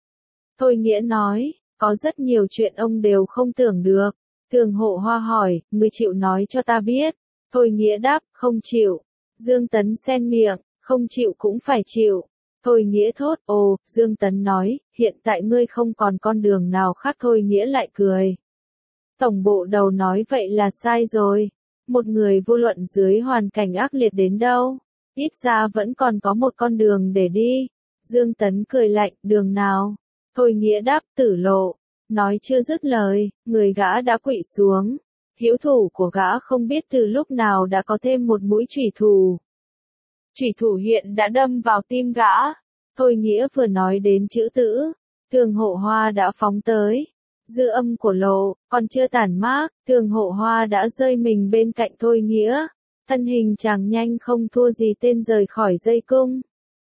Thôi Nghĩa nói, có rất nhiều chuyện ông đều không tưởng được. Thường Hộ Hoa hỏi, ngươi chịu nói cho ta biết. Thôi Nghĩa đáp, không chịu. Dương Tấn xen miệng, không chịu cũng phải chịu. Thôi Nghĩa thốt, ồ, Dương Tấn nói, hiện tại ngươi không còn con đường nào khác. Thôi Nghĩa lại cười. Tổng bộ đầu nói vậy là sai rồi. Một người vô luận dưới hoàn cảnh ác liệt đến đâu, ít ra vẫn còn có một con đường để đi. Dương Tấn cười lạnh, đường nào? Thôi Nghĩa đáp, tử lộ. Nói chưa dứt lời, người gã đã quỵ xuống. Hữu thủ của gã không biết từ lúc nào đã có thêm một mũi chủy thủ. Chủy thủ hiện đã đâm vào tim gã. Thôi Nghĩa vừa nói đến chữ tử, Thường Hộ Hoa đã phóng tới. Dư âm của lộ, còn chưa tản mát, Thường Hộ Hoa đã rơi mình bên cạnh Thôi Nghĩa. Thân hình chàng nhanh không thua gì tên rời khỏi dây cung.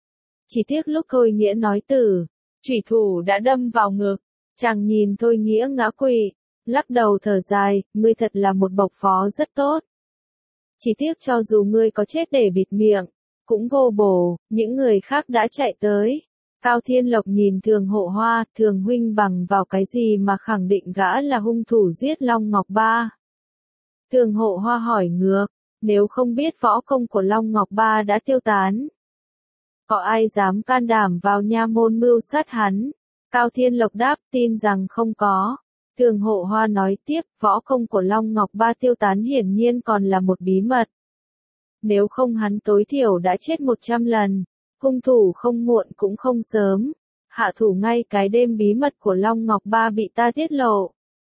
Chỉ tiếc lúc Thôi Nghĩa nói tử, chủy thủ đã đâm vào ngực. Chàng nhìn Thôi Nghĩa ngã quỵ, lắc đầu thở dài, ngươi thật là một bộc phó rất tốt. Chỉ tiếc cho dù ngươi có chết để bịt miệng, cũng vô bổ. Những người khác đã chạy tới. Cao Thiên Lộc nhìn Thường Hộ Hoa, Thường huynh bằng vào cái gì mà khẳng định gã là hung thủ giết Long Ngọc Ba? Thường Hộ Hoa hỏi ngược, nếu không biết võ công của Long Ngọc Ba đã tiêu tán, có ai dám can đảm vào nha môn mưu sát hắn? Cao Thiên Lộc đáp, tin rằng không có. Thường Hộ Hoa nói tiếp, võ công của Long Ngọc Ba tiêu tán hiển nhiên còn là một bí mật. Nếu không hắn tối thiểu đã chết một trăm lần. Hung thủ không muộn cũng không sớm. Hạ thủ ngay cái đêm bí mật của Long Ngọc Ba bị ta tiết lộ.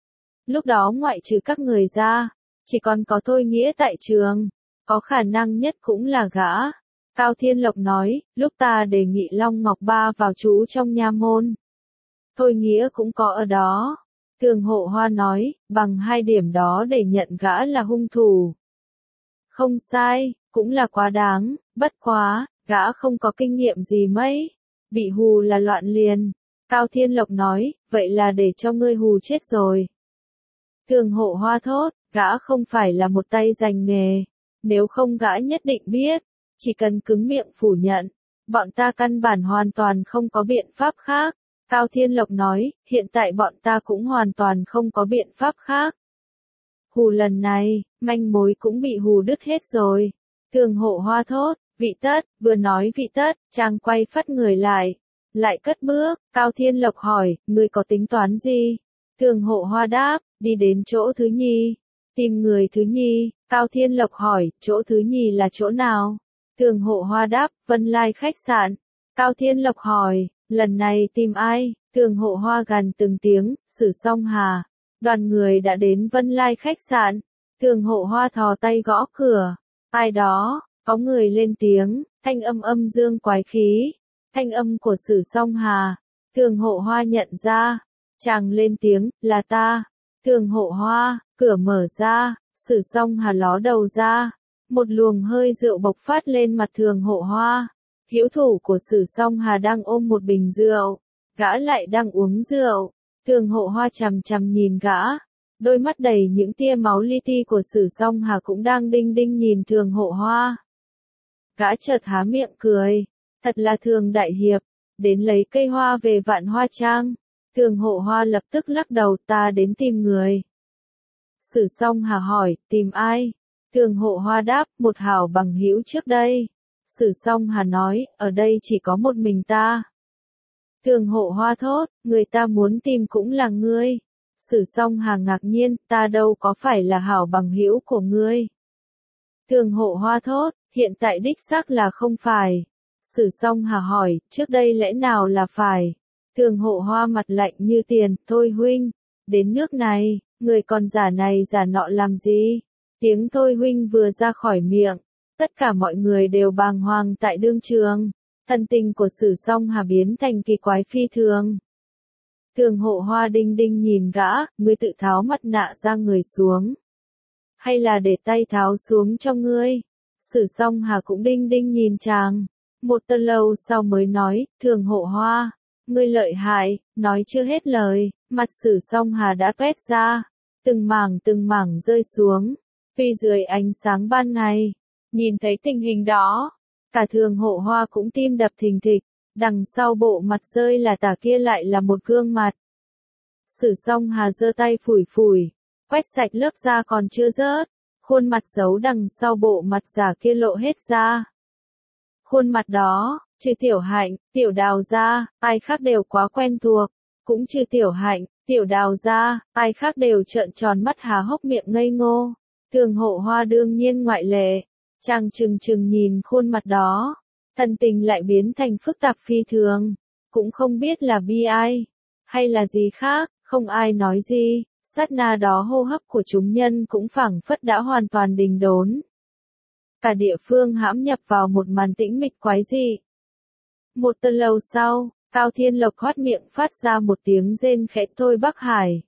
Lúc đó ngoại trừ các người ra, chỉ còn có Thôi Nghĩa tại trường. Có khả năng nhất cũng là gã. Cao Thiên Lộc nói, lúc ta đề nghị Long Ngọc Ba vào trú trong nha môn, Thôi Nghĩa cũng có ở đó. Thường Hộ Hoa nói, bằng hai điểm đó để nhận gã là hung thủ. Không sai, cũng là quá đáng, bất quá, gã không có kinh nghiệm gì mấy. Bị hù là loạn liền. Cao Thiên Lộc nói, vậy là để cho ngươi hù chết rồi. Thường Hộ Hoa thốt, gã không phải là một tay giành nghề. Nếu không gã nhất định biết. Chỉ cần cứng miệng phủ nhận. Bọn ta căn bản hoàn toàn không có biện pháp khác. Cao Thiên Lộc nói, hiện tại bọn ta cũng hoàn toàn không có biện pháp khác. Hù lần này, manh mối cũng bị hù đứt hết rồi. Thường Hộ Hoa thốt, vị tất, vừa nói vị tất, chàng quay phắt người lại. Lại cất bước, Cao Thiên Lộc hỏi, ngươi có tính toán gì? Thường Hộ Hoa đáp, đi đến chỗ thứ nhì. Tìm người thứ nhì, Cao Thiên Lộc hỏi, chỗ thứ nhì là chỗ nào? Thường Hộ Hoa đáp, Vân Lai khách sạn. Cao Thiên Lộc hỏi, lần này tìm ai? Thường Hộ Hoa gằn từng tiếng, Sử Song Hà. Đoàn người đã đến Vân Lai khách sạn. Thường Hộ Hoa thò tay gõ cửa. Ai đó, có người lên tiếng, thanh âm âm dương quái khí. Thanh âm của Sử Song Hà. Thường Hộ Hoa nhận ra. Chàng lên tiếng, là ta. Thường Hộ Hoa, cửa mở ra, Sử Song Hà ló đầu ra. Một luồng hơi rượu bộc phát lên mặt Thường Hộ Hoa. Hữu thủ của Sử Song Hà đang ôm một bình rượu. Gã lại đang uống rượu. Thường Hộ Hoa chằm chằm nhìn gã. Đôi mắt đầy những tia máu li ti của Sử Song Hà cũng đang đinh đinh nhìn Thường Hộ Hoa. Gã chợt há miệng cười. Thật là Thường đại hiệp. Đến lấy cây hoa về Vạn Hoa Trang. Thường Hộ Hoa lập tức lắc đầu, ta đến tìm người. Sử Song Hà hỏi, tìm ai? Thường Hộ Hoa đáp, một hảo bằng hữu trước đây. Sử Song Hà nói, ở đây chỉ có một mình ta. Thường Hộ Hoa thốt, người ta muốn tìm cũng là ngươi. Sử Song Hà ngạc nhiên, ta đâu có phải là hảo bằng hữu của ngươi. Thường Hộ Hoa thốt, hiện tại đích xác là không phải. Sử Song Hà hỏi, trước đây lẽ nào là phải? Thường Hộ Hoa mặt lạnh như tiền, thôi huynh, đến nước này, người còn giả này giả nọ làm gì? Tiếng thôi huynh vừa ra khỏi miệng, tất cả mọi người đều bàng hoàng tại đương trường. Thần tình của Sử Song Hà biến thành kỳ quái phi thường. Thường Hộ Hoa đinh đinh nhìn gã, ngươi tự tháo mặt nạ ra người xuống. Hay là để tay tháo xuống cho ngươi? Sử Song Hà cũng đinh đinh nhìn chàng. Một tờ lâu sau mới nói, Thường Hộ Hoa, ngươi lợi hại, nói chưa hết lời, mặt Sử Song Hà đã tuét ra. Từng mảng từng mảng rơi xuống. Phi dưới ánh sáng ban ngày. Nhìn thấy tình hình đó. Cả Thường Hộ Hoa cũng tim đập thình thịch. Đằng sau bộ mặt rơi là tả kia lại là một gương mặt. Sử Song Hà giơ tay phủi phủi. Quét sạch lớp da còn chưa rớt. Khuôn mặt giấu đằng sau bộ mặt giả kia lộ hết ra. Khuôn mặt đó, trừ Tiểu Hạnh, Tiểu Đào ra, ai khác đều quá quen thuộc. Cũng trừ Tiểu Hạnh, Tiểu Đào ra, ai khác đều trợn tròn mắt há hốc miệng ngây ngô. Thường Hộ Hoa đương nhiên ngoại lệ. Chàng chừng chừng nhìn khuôn mặt đó. Thần tình lại biến thành phức tạp phi thường. Cũng không biết là bi ai. Hay là gì khác, không ai nói gì. Sát na đó hô hấp của chúng nhân cũng phảng phất đã hoàn toàn đình đốn. Cả địa phương hãm nhập vào một màn tĩnh mịch quái dị. Một tờ lâu sau, Cao Thiên Lộc hót miệng phát ra một tiếng rên khẽ, Thôi Bắc Hải.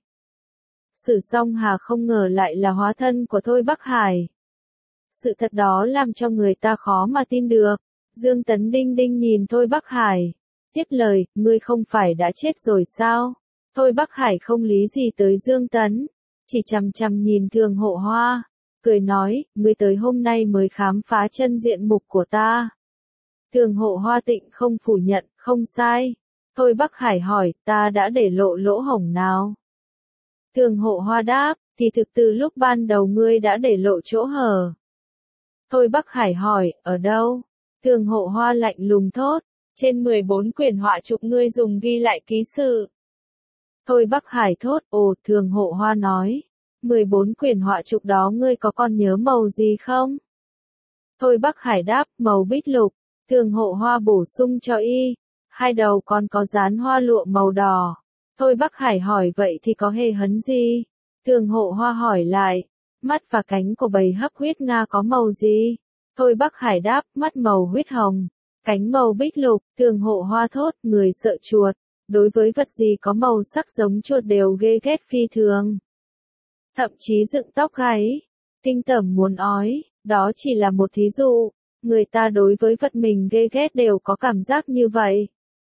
Sử Song Hà không ngờ lại là hóa thân của Thôi Bắc Hải. Sự thật đó làm cho người ta khó mà tin được. Dương Tấn đinh đinh nhìn Thôi Bắc Hải. Tiếp lời, ngươi không phải đã chết rồi sao? Thôi Bắc Hải không lý gì tới Dương Tấn. Chỉ chằm chằm nhìn Thường Hộ Hoa. Cười nói, ngươi tới hôm nay mới khám phá chân diện mục của ta. Thường Hộ Hoa tịnh không phủ nhận, không sai. Thôi Bắc Hải hỏi, ta đã để lộ lỗ hổng nào? Thường Hộ Hoa đáp, thì thực từ lúc ban đầu ngươi đã để lộ chỗ hở. Thôi Bắc Hải hỏi, ở đâu? Thường Hộ Hoa lạnh lùng thốt, trên mười bốn quyển họa chụp ngươi dùng ghi lại ký sự. Thôi Bắc Hải thốt, ồ, Thường Hộ Hoa nói, mười bốn quyển họa chụp đó ngươi có còn nhớ màu gì không? Thôi Bắc Hải đáp, màu bích lục. Thường Hộ Hoa bổ sung cho y, hai đầu còn có dán hoa lụa màu đỏ. Thôi Bắc Hải hỏi vậy thì có hề hấn gì? Thường Hộ Hoa hỏi lại, mắt và cánh của bầy hấp huyết Nga có màu gì? Thôi Bắc Hải đáp, mắt màu huyết hồng, cánh màu bích lục. Thường Hộ Hoa thốt, người sợ chuột, đối với vật gì có màu sắc giống chuột đều ghê ghét phi thường. Thậm chí dựng tóc gáy, kinh tởm muốn ói, đó chỉ là một thí dụ. Người ta đối với vật mình ghê ghét đều có cảm giác như vậy.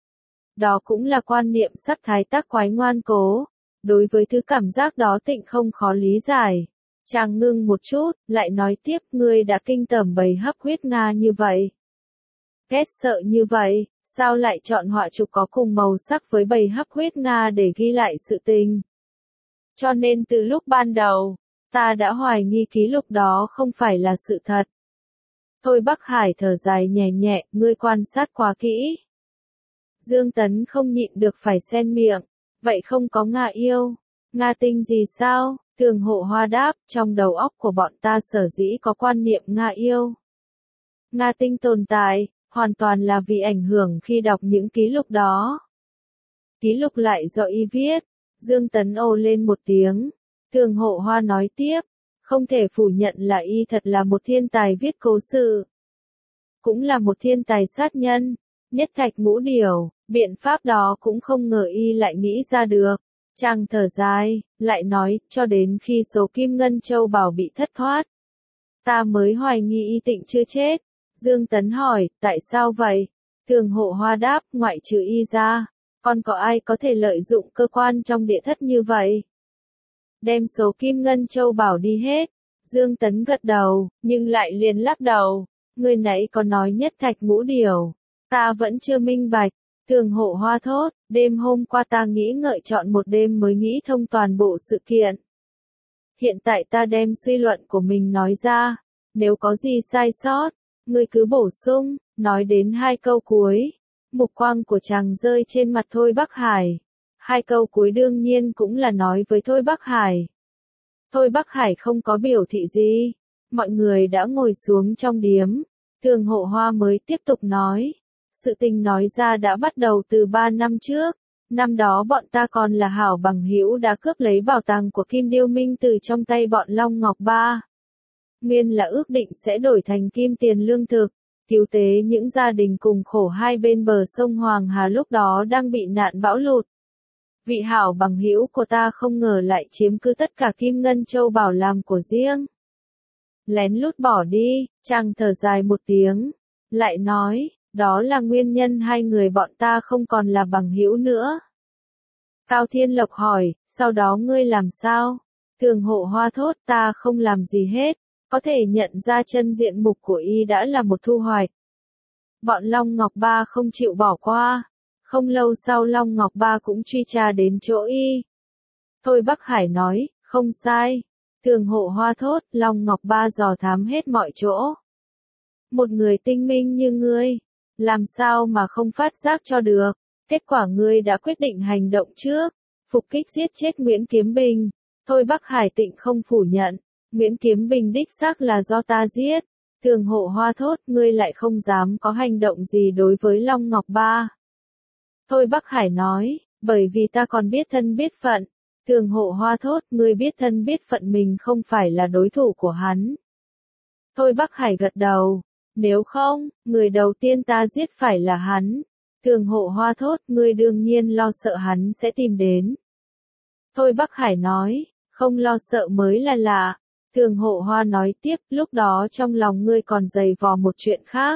Đó cũng là quan niệm sắc thái tác quái ngoan cố. Đối với thứ cảm giác đó Tịnh không khó lý giải. Chàng ngưng một chút, lại nói tiếp, ngươi đã kinh tởm bầy hấp huyết Nga như vậy. Ghét sợ như vậy, sao lại chọn họa chụp có cùng màu sắc với bầy hấp huyết Nga để ghi lại sự tình? Cho nên từ lúc ban đầu, ta đã hoài nghi ký lục đó không phải là sự thật. Thôi Bắc Hải thở dài nhẹ nhẹ, ngươi quan sát quá kỹ. Dương Tấn không nhịn được phải xen miệng, vậy không có Nga yêu, Nga tinh gì sao? Thường Hộ Hoa đáp, trong đầu óc của bọn ta sở dĩ có quan niệm Nga yêu. Nga tinh tồn tại, hoàn toàn là vì ảnh hưởng khi đọc những ký lục đó. Ký lục lại do y viết, Dương Tấn ồ lên một tiếng. Thường Hộ Hoa nói tiếp, không thể phủ nhận là y thật là một thiên tài viết cố sự. Cũng là một thiên tài sát nhân, nhất thạch ngũ điều, biện pháp đó cũng không ngờ y lại nghĩ ra được. Chàng thở dài, lại nói, cho đến khi số kim ngân châu bảo bị thất thoát. Ta mới hoài nghi y Tịnh chưa chết. Dương Tấn hỏi, tại sao vậy? Thường Hộ Hoa đáp, ngoại trừ y ra, còn có ai có thể lợi dụng cơ quan trong địa thất như vậy? Đem số kim ngân châu bảo đi hết. Dương Tấn gật đầu, nhưng lại liền lắc đầu. Người nãy có nói nhất thạch ngũ điều. Ta vẫn chưa minh bạch. Thường Hộ Hoa thốt, đêm hôm qua ta nghĩ ngợi chọn một đêm mới nghĩ thông toàn bộ sự kiện. Hiện tại ta đem suy luận của mình nói ra. Nếu có gì sai sót, ngươi cứ bổ sung. Nói đến hai câu cuối, mục quang của chàng rơi trên mặt Thôi Bắc Hải. Hai câu cuối đương nhiên cũng là nói với Thôi Bắc Hải. Thôi Bắc Hải không có biểu thị gì. Mọi người đã ngồi xuống trong điếm. Thường Hộ Hoa mới tiếp tục nói. Sự tình nói ra đã bắt đầu từ ba năm trước. Năm đó bọn ta còn là hảo bằng hữu đã cướp lấy bảo tàng của Kim Điêu Minh từ trong tay bọn Long Ngọc Ba. Nguyên là ước định sẽ đổi thành kim tiền lương thực, cứu tế những gia đình cùng khổ hai bên bờ sông Hoàng Hà lúc đó đang bị nạn bão lụt. Vị hảo bằng hữu của ta không ngờ lại chiếm cứ tất cả kim ngân châu bảo làm của riêng. Lén lút bỏ đi, chàng thở dài một tiếng, lại nói, đó là nguyên nhân hai người bọn ta không còn là bằng hữu nữa. Cao Thiên Lộc hỏi, sau đó ngươi làm sao? Thường Hộ Hoa thốt, ta không làm gì hết, có thể nhận ra chân diện mục của y đã là một thu hoạch. Bọn Long Ngọc Ba không chịu bỏ qua, không lâu sau Long Ngọc Ba cũng truy tra đến chỗ y. Thôi Bắc Hải nói, không sai. Thường Hộ Hoa thốt, Long Ngọc Ba dò thám hết mọi chỗ. Một người tinh minh như ngươi, làm sao mà không phát giác cho được, kết quả ngươi đã quyết định hành động trước, phục kích giết chết Nguyễn Kiếm Bình. Thôi Bắc Hải Tịnh không phủ nhận, Nguyễn Kiếm Bình đích xác là do ta giết. Thường Hộ Hoa thốt, ngươi lại không dám có hành động gì đối với Long Ngọc Ba. Thôi Bắc Hải nói, bởi vì ta còn biết thân biết phận. Thường Hộ Hoa thốt, ngươi biết thân biết phận mình không phải là đối thủ của hắn. Thôi Bắc Hải gật đầu, nếu không, người đầu tiên ta giết phải là hắn. Thường Hộ Hoa thốt, ngươi đương nhiên lo sợ hắn sẽ tìm đến. Thôi Bắc Hải nói, không lo sợ mới là lạ. Thường Hộ Hoa nói tiếp, lúc đó trong lòng ngươi còn dày vò một chuyện khác.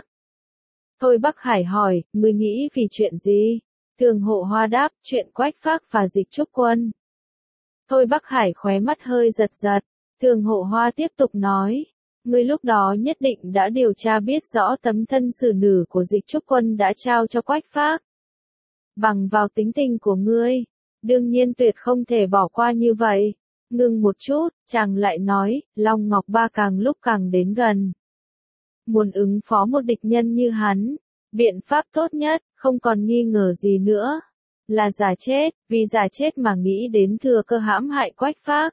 Thôi Bắc Hải hỏi, ngươi nghĩ vì chuyện gì? Thường Hộ Hoa đáp, chuyện Quách Phác và Dịch Trúc Quân. Thôi Bắc Hải khóe mắt hơi giật giật. Thường Hộ Hoa tiếp tục nói, ngươi lúc đó nhất định đã điều tra biết rõ tấm thân xử nữ của Dịch Trúc Quân đã trao cho Quách Phác. Bằng vào tính tình của ngươi, đương nhiên tuyệt không thể bỏ qua như vậy. Ngừng một chút, chàng lại nói, Long Ngọc Ba càng lúc càng đến gần. Muốn ứng phó một địch nhân như hắn, biện pháp tốt nhất, không còn nghi ngờ gì nữa, là giả chết, vì giả chết mà nghĩ đến thừa cơ hãm hại Quách Phác.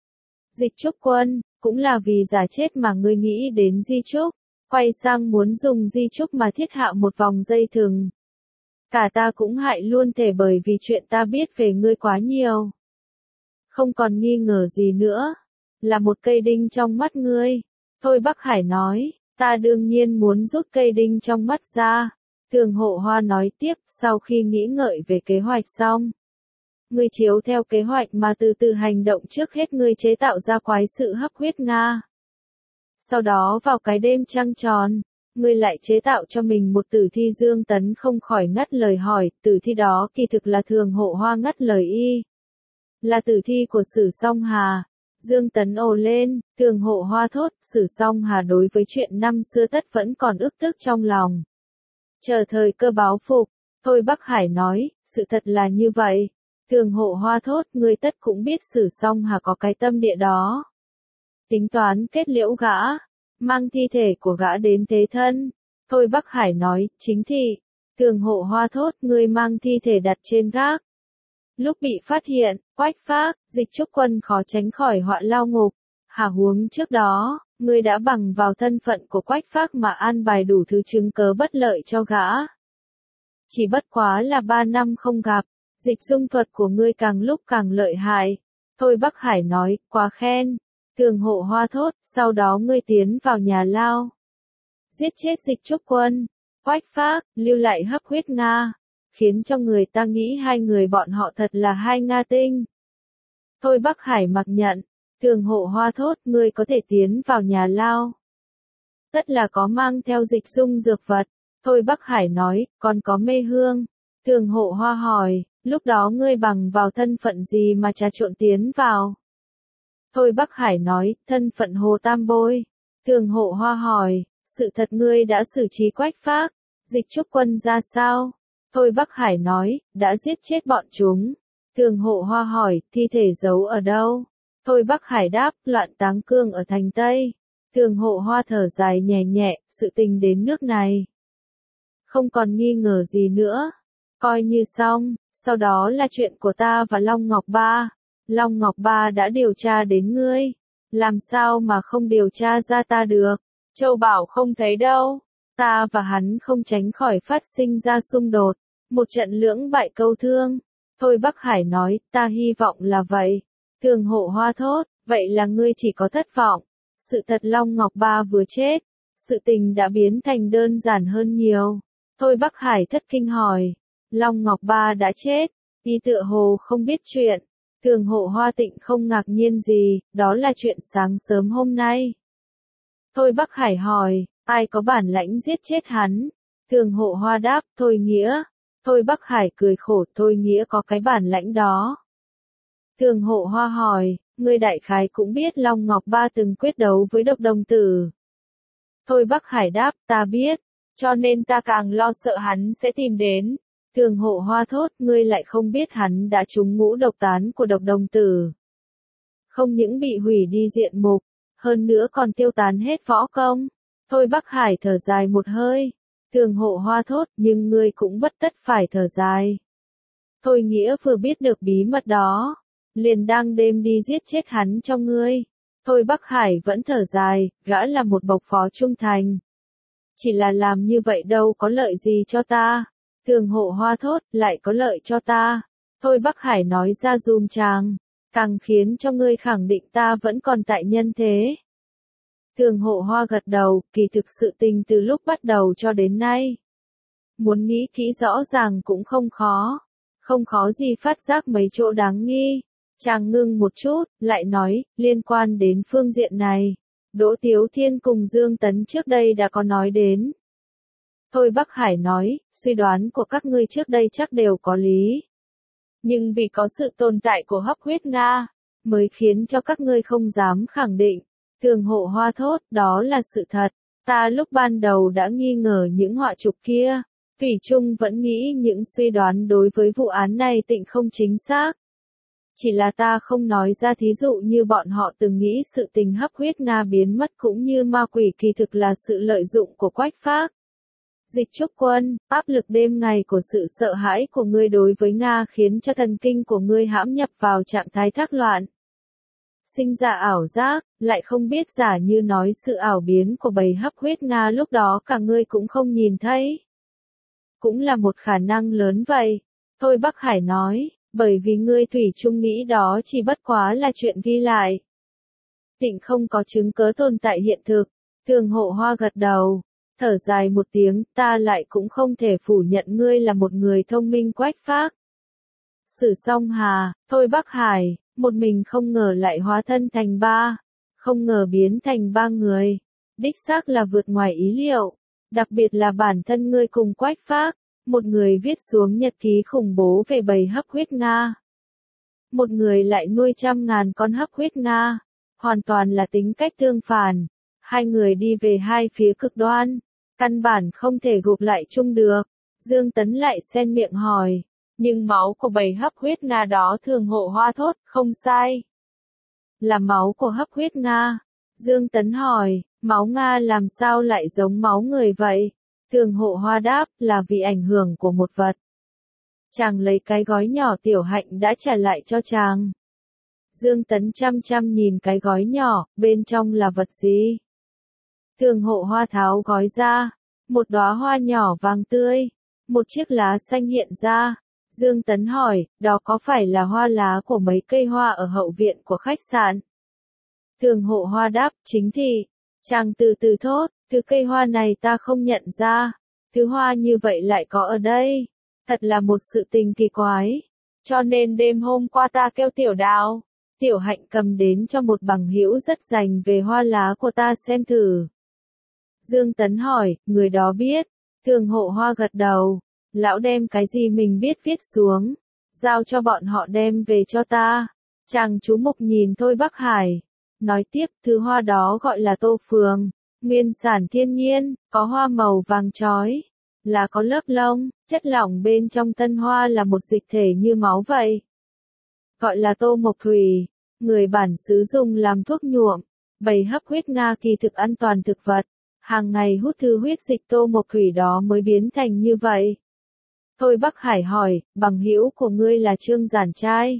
Dịch Trúc Quân, cũng là vì giả chết mà ngươi nghĩ đến Di Trúc, quay sang muốn dùng Di Trúc mà thiết hạ một vòng dây thừng. Cả ta cũng hại luôn thể bởi vì chuyện ta biết về ngươi quá nhiều. Không còn nghi ngờ gì nữa, là một cây đinh trong mắt ngươi. Thôi Bắc Hải nói, ta đương nhiên muốn rút cây đinh trong mắt ra. Thường Hộ Hoa nói tiếp, sau khi nghĩ ngợi về kế hoạch xong. Ngươi chiếu theo kế hoạch mà từ từ hành động, trước hết ngươi chế tạo ra quái sự hấp huyết Nga. Sau đó vào cái đêm trăng tròn, ngươi lại chế tạo cho mình một tử thi. Dương Tấn không khỏi ngắt lời hỏi, tử thi đó kỳ thực là Thường Hộ Hoa ngắt lời y. Là tử thi của Sử Song Hà. Dương Tấn ồ lên, Thường Hộ Hoa thốt, Sử Song Hà đối với chuyện năm xưa tất vẫn còn ức tức trong lòng. Chờ thời cơ báo phục, Thôi Bắc Hải nói, sự thật là như vậy. Thường Hộ Hoa thốt, ngươi tất cũng biết Sử Song Hà có cái tâm địa đó. Tính toán kết liễu gã, mang thi thể của gã đến thế thân. Thôi Bắc Hải nói, chính thị. Thường Hộ Hoa thốt, ngươi mang thi thể đặt trên gác. Lúc bị phát hiện, Quách Phác, Dịch Trúc Quân khó tránh khỏi họa lao ngục. Hà huống trước đó, ngươi đã bằng vào thân phận của Quách Phác mà an bài đủ thứ chứng cớ bất lợi cho gã. Chỉ bất quá là ba năm không gặp, dịch dung thuật của ngươi càng lúc càng lợi hại. Thôi Bắc Hải nói, quá khen. Thường Hộ Hoa thốt, sau đó ngươi tiến vào nhà lao. Giết chết Dịch Trúc Quân, Quách Phác, lưu lại Hấp Huyết Nga. Khiến cho người ta nghĩ hai người bọn họ thật là hai Nga tinh. Thôi Bắc Hải mặc nhận, Thường Hộ Hoa thốt, ngươi có thể tiến vào nhà lao. Tất là có mang theo dịch dung dược vật. Thôi Bắc Hải nói, còn có mê hương. Thường Hộ Hoa hỏi, lúc đó ngươi bằng vào thân phận gì mà trà trộn tiến vào? Thôi Bắc Hải nói, thân phận Hồ Tam Bôi. Thường Hộ Hoa hỏi, sự thật ngươi đã xử trí Quách Phác, Dịch Trúc Quân ra sao? Thôi Bắc Hải nói, đã giết chết bọn chúng. Thường Hộ Hoa hỏi, thi thể giấu ở đâu? Thôi Bắc Hải đáp, loạn táng cương ở thành Tây. Thường Hộ Hoa thở dài nhẹ nhẹ, sự tình đến nước này. Không còn nghi ngờ gì nữa. Coi như xong, sau đó là chuyện của ta và Long Ngọc Ba. Long Ngọc Ba đã điều tra đến ngươi. Làm sao mà không điều tra ra ta được? Châu Bảo không thấy đâu. Ta và hắn không tránh khỏi phát sinh ra xung đột. Một trận lưỡng bại câu thương. Thôi Bắc Hải nói, ta hy vọng là vậy. Thường Hộ Hoa thốt, vậy là ngươi chỉ có thất vọng. Sự thật Long Ngọc Ba vừa chết. Sự tình đã biến thành đơn giản hơn nhiều. Thôi Bắc Hải thất kinh hỏi. Long Ngọc Ba đã chết. Y tựa hồ không biết chuyện. Thường Hộ Hoa Tịnh không ngạc nhiên gì, đó là chuyện sáng sớm hôm nay. Thôi Bắc Hải hỏi, ai có bản lãnh giết chết hắn? Thường Hộ Hoa đáp, Thôi Nghĩa. Thôi Bắc Hải cười khổ, Thôi Nghĩa có cái bản lãnh đó. Thường Hộ Hoa hỏi, ngươi đại khái cũng biết Long Ngọc Ba từng quyết đấu với Độc Đồng Tử. Thôi Bắc Hải đáp, ta biết, cho nên ta càng lo sợ hắn sẽ tìm đến. Thường Hộ Hoa thốt, ngươi lại không biết hắn đã trúng ngũ độc tán của Độc Đồng Tử. Không những bị hủy đi diện mục, hơn nữa còn tiêu tán hết võ công. Thôi Bắc Hải thở dài một hơi. Thường Hộ Hoa thốt, nhưng ngươi cũng bất tất phải thở dài. Thôi Nghĩa vừa biết được bí mật đó, liền đang đêm đi giết chết hắn cho ngươi. Thôi Bắc Hải vẫn thở dài, gã là một bộc phó trung thành. Chỉ là làm như vậy đâu có lợi gì cho ta. Thường Hộ Hoa thốt, lại có lợi cho ta. Thôi Bắc Hải nói ra dùm chàng, càng khiến cho ngươi khẳng định ta vẫn còn tại nhân thế. Thường Hộ Hoa gật đầu, kỳ thực sự tình từ lúc bắt đầu cho đến nay. Muốn nghĩ kỹ rõ ràng cũng không khó. Không khó gì phát giác mấy chỗ đáng nghi. Chàng ngưng một chút, lại nói, liên quan đến phương diện này. Đỗ Tiếu Thiên cùng Dương Tấn trước đây đã có nói đến. Thôi Bắc Hải nói, suy đoán của các ngươi trước đây chắc đều có lý. Nhưng vì có sự tồn tại của Hấp Huyết Nga, mới khiến cho các ngươi không dám khẳng định. Thường Hộ Hoa thốt, đó là sự thật. Ta lúc ban đầu đã nghi ngờ những họa trục kia. Thủy chung vẫn nghĩ những suy đoán đối với vụ án này tịnh không chính xác. Chỉ là ta không nói ra thí dụ như bọn họ từng nghĩ sự tình Hấp Huyết Nga biến mất cũng như ma quỷ kỳ thực là sự lợi dụng của Quách Phác. Dịch Trúc Quân, áp lực đêm ngày của sự sợ hãi của ngươi đối với Nga khiến cho thần kinh của ngươi hãm nhập vào trạng thái thác loạn. Sinh ra ảo giác, lại không biết giả như nói sự ảo biến của bầy Hấp Huyết Nga lúc đó cả ngươi cũng không nhìn thấy. Cũng là một khả năng lớn vậy. Thôi Bắc Hải nói, bởi vì ngươi thủy chung nghĩ đó chỉ bất quá là chuyện ghi lại. Tịnh không có chứng cớ tồn tại hiện thực. Thường Hộ Hoa gật đầu, thở dài một tiếng, ta lại cũng không thể phủ nhận ngươi là một người thông minh Quách Phác. Sử Song Hà, Thôi Bắc Hải, một mình không ngờ lại hóa thân thành ba, không ngờ biến thành ba người. Đích xác là vượt ngoài ý liệu. Đặc biệt là bản thân ngươi cùng Quách Phác, một người viết xuống nhật ký khủng bố về bầy hấp huyết Nga. Một người lại nuôi trăm ngàn con hấp huyết Nga, hoàn toàn là tính cách tương phản. Hai người đi về hai phía cực đoan, căn bản không thể gộp lại chung được. Dương Tấn lại xen miệng hỏi, nhưng máu của bầy hấp huyết Nga đó Thường Hộ Hoa thốt, không sai. Là máu của hấp huyết Nga. Dương Tấn hỏi, máu Nga làm sao lại giống máu người vậy? Thường Hộ Hoa đáp, là vì ảnh hưởng của một vật. Chàng lấy cái gói nhỏ Tiểu Hạnh đã trả lại cho chàng. Dương Tấn chăm chăm nhìn cái gói nhỏ, bên trong là vật gì? Thường Hộ Hoa tháo gói ra, một đóa hoa nhỏ vàng tươi, một chiếc lá xanh hiện ra. Dương Tấn hỏi, đó có phải là hoa lá của mấy cây hoa ở hậu viện của khách sạn? Thường Hộ Hoa đáp, chính thì. Chàng từ từ thốt, thứ cây hoa này ta không nhận ra, thứ hoa như vậy lại có ở đây. Thật là một sự tình kỳ quái. Cho nên đêm hôm qua ta kêu Tiểu Đào, Tiểu Hạnh cầm đến cho một bằng hữu rất dành về hoa lá của ta xem thử. Dương Tấn hỏi, người đó biết? Thường Hộ Hoa gật đầu, lão đem cái gì mình biết viết xuống, giao cho bọn họ đem về cho ta. Chàng chú mục nhìn Thôi Bắc Hải, nói tiếp, thứ hoa đó gọi là tô phường, nguyên sản thiên nhiên, có hoa màu vàng chói, là có lớp lông, chất lỏng bên trong thân hoa là một dịch thể như máu vậy. Gọi là tô mộc thủy, người bản xứ dùng làm thuốc nhuộm. Bầy hấp huyết Nga kỳ thực ăn toàn thực vật, hàng ngày hút thứ huyết dịch tô mộc thủy đó mới biến thành như vậy. Thôi Bắc Hải hỏi, bằng hữu của ngươi là Trương Giản trai?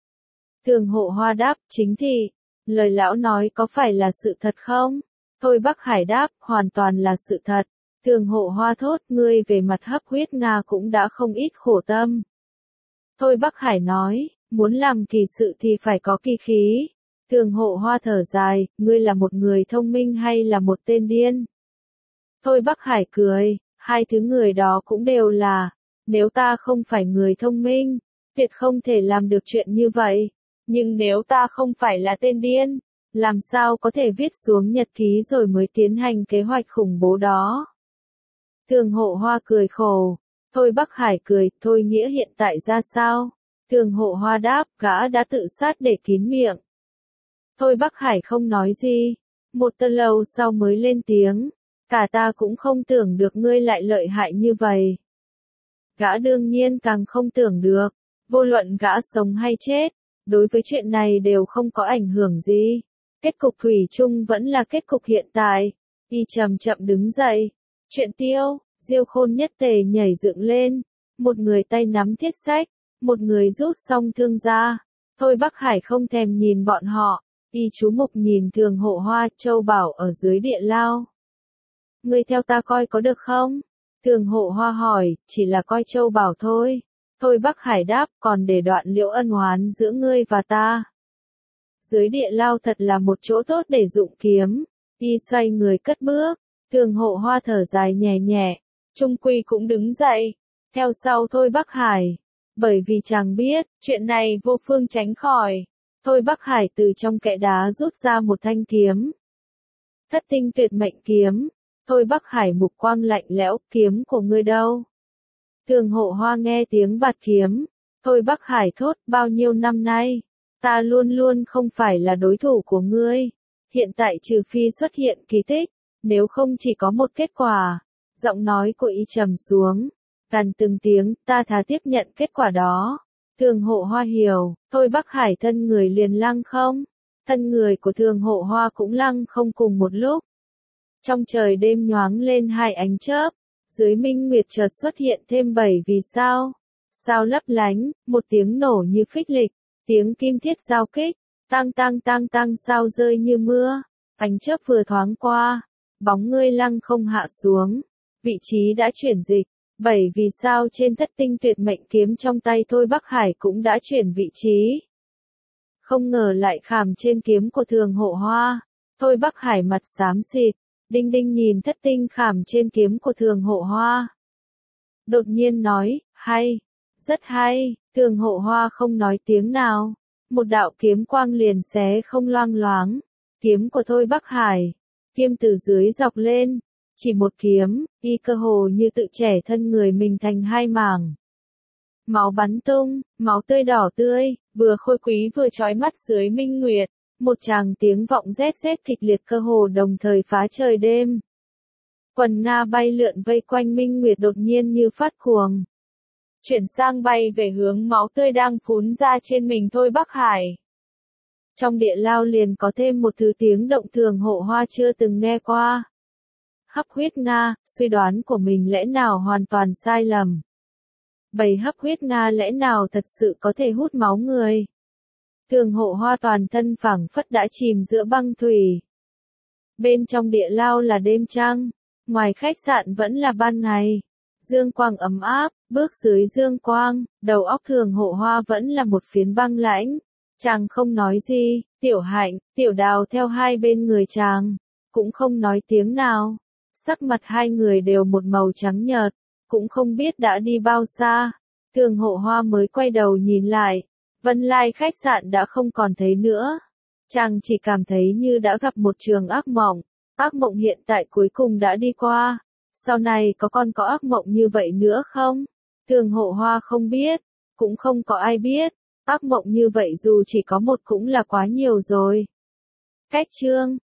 Thường Hộ Hoa đáp, chính thì. Lời lão nói có phải là sự thật không? Thôi Bắc Hải đáp, hoàn toàn là sự thật. Thường Hộ Hoa thốt, ngươi về mặt hấp huyết Nga cũng đã không ít khổ tâm. Thôi Bắc Hải nói, muốn làm kỳ sự thì phải có kỳ khí. Thường Hộ Hoa thở dài, ngươi là một người thông minh hay là một tên điên? Thôi Bắc Hải cười, hai thứ người đó cũng đều là, nếu ta không phải người thông minh, tuyệt không thể làm được chuyện như vậy. Nhưng nếu ta không phải là tên điên, làm sao có thể viết xuống nhật ký rồi mới tiến hành kế hoạch khủng bố đó? Thường Hộ Hoa cười khổ. Thôi Bắc Hải cười, thôi nghĩa hiện tại ra sao? Thường Hộ Hoa đáp, gã đã tự sát để kín miệng. Thôi Bắc Hải không nói gì. Một tơ lâu sau mới lên tiếng. Cả ta cũng không tưởng được ngươi lại lợi hại như vậy. Gã đương nhiên càng không tưởng được. Vô luận gã sống hay chết, đối với chuyện này đều không có ảnh hưởng gì. Kết cục thủy chung vẫn là kết cục hiện tại. Y chậm chậm đứng dậy. Chuyện tiêu, Diêu Khôn nhất tề nhảy dựng lên. Một người tay nắm thiết sách, một người rút song thương ra. Thôi Bắc Hải không thèm nhìn bọn họ. Y chú mục nhìn Thường Hộ Hoa, Châu Bảo ở dưới địa lao. Ngươi theo ta coi có được không? Thường Hộ Hoa hỏi, chỉ là coi Châu Bảo thôi. Thôi Bắc Hải đáp, còn để đoạn liễu ân oán giữa ngươi và ta. Dưới địa lao thật là một chỗ tốt để dụng kiếm. Y xoay người cất bước. Thường Hộ Hoa thở dài nhẹ nhẹ. Trung quy cũng đứng dậy. Theo sau Thôi Bắc Hải. Bởi vì chàng biết, chuyện này vô phương tránh khỏi. Thôi Bắc Hải từ trong kẽ đá rút ra một thanh kiếm. Thất tinh tuyệt mệnh kiếm. Thôi Bắc Hải mục quang lạnh lẽo, kiếm của ngươi đâu? Thường Hộ Hoa nghe tiếng bạt kiếm. Thôi Bắc Hải thốt, bao nhiêu năm nay, ta luôn luôn không phải là đối thủ của ngươi. Hiện tại trừ phi xuất hiện kỳ tích, nếu không chỉ có một kết quả. Giọng nói của y trầm xuống, gằn từng tiếng, ta thà tiếp nhận kết quả đó. Thường Hộ Hoa hiểu, Thôi Bắc Hải thân người liền lăng không? Thân người của Thường Hộ Hoa cũng lăng không cùng một lúc. Trong trời đêm nhoáng lên hai ánh chớp, dưới minh nguyệt chợt xuất hiện thêm bảy vì sao. Sao lấp lánh, một tiếng nổ như phích lịch, tiếng kim thiết giao kích, tang tang tang tang sao rơi như mưa. Ánh chớp vừa thoáng qua, bóng ngươi lăng không hạ xuống, vị trí đã chuyển dịch. Bảy vì sao trên thất tinh tuyệt mệnh kiếm trong tay Thôi Bắc Hải cũng đã chuyển vị trí. Không ngờ lại khảm trên kiếm của Thường Hộ Hoa. Thôi Bắc Hải mặt xám xịt, đinh đinh nhìn thất tinh khảm trên kiếm của Thường Hộ Hoa. Đột nhiên nói, hay, rất hay. Thường Hộ Hoa không nói tiếng nào. Một đạo kiếm quang liền xé không loang loáng. Kiếm của Thôi Bắc Hải. Kiếm từ dưới dọc lên. Chỉ một kiếm, y cơ hồ như tự trẻ thân người mình thành hai mảng. Máu bắn tung, máu tươi đỏ tươi, vừa khôi quý vừa chói mắt dưới minh nguyệt. Một tràng tiếng vọng rét rét kịch liệt cơ hồ đồng thời phá trời đêm. Quần Nga bay lượn vây quanh minh nguyệt đột nhiên như phát cuồng. Chuyển sang bay về hướng máu tươi đang phún ra trên mình Thôi Bắc Hải. Trong địa lao liền có thêm một thứ tiếng động thường Hộ Hoa chưa từng nghe qua. Hấp huyết Nga, suy đoán của mình lẽ nào hoàn toàn sai lầm. Bầy hấp huyết Nga lẽ nào thật sự có thể hút máu người. Thường Hộ Hoa toàn thân phảng phất đã chìm giữa băng thủy. Bên trong địa lao là đêm trăng, ngoài khách sạn vẫn là ban ngày. Dương quang ấm áp, bước dưới dương quang, đầu óc Thường Hộ Hoa vẫn là một phiến băng lãnh. Chàng không nói gì, Tiểu Hạnh, Tiểu Đào theo hai bên người chàng, cũng không nói tiếng nào. Sắc mặt hai người đều một màu trắng nhợt, cũng không biết đã đi bao xa. Thường Hộ Hoa mới quay đầu nhìn lại, Vân Lai khách sạn đã không còn thấy nữa. Chàng chỉ cảm thấy như đã gặp một trường ác mộng, ác mộng hiện tại cuối cùng đã đi qua. Sau này có còn có ác mộng như vậy nữa không? Thường Hộ Hoa không biết, cũng không có ai biết. Ác mộng như vậy dù chỉ có một cũng là quá nhiều rồi. Cách chương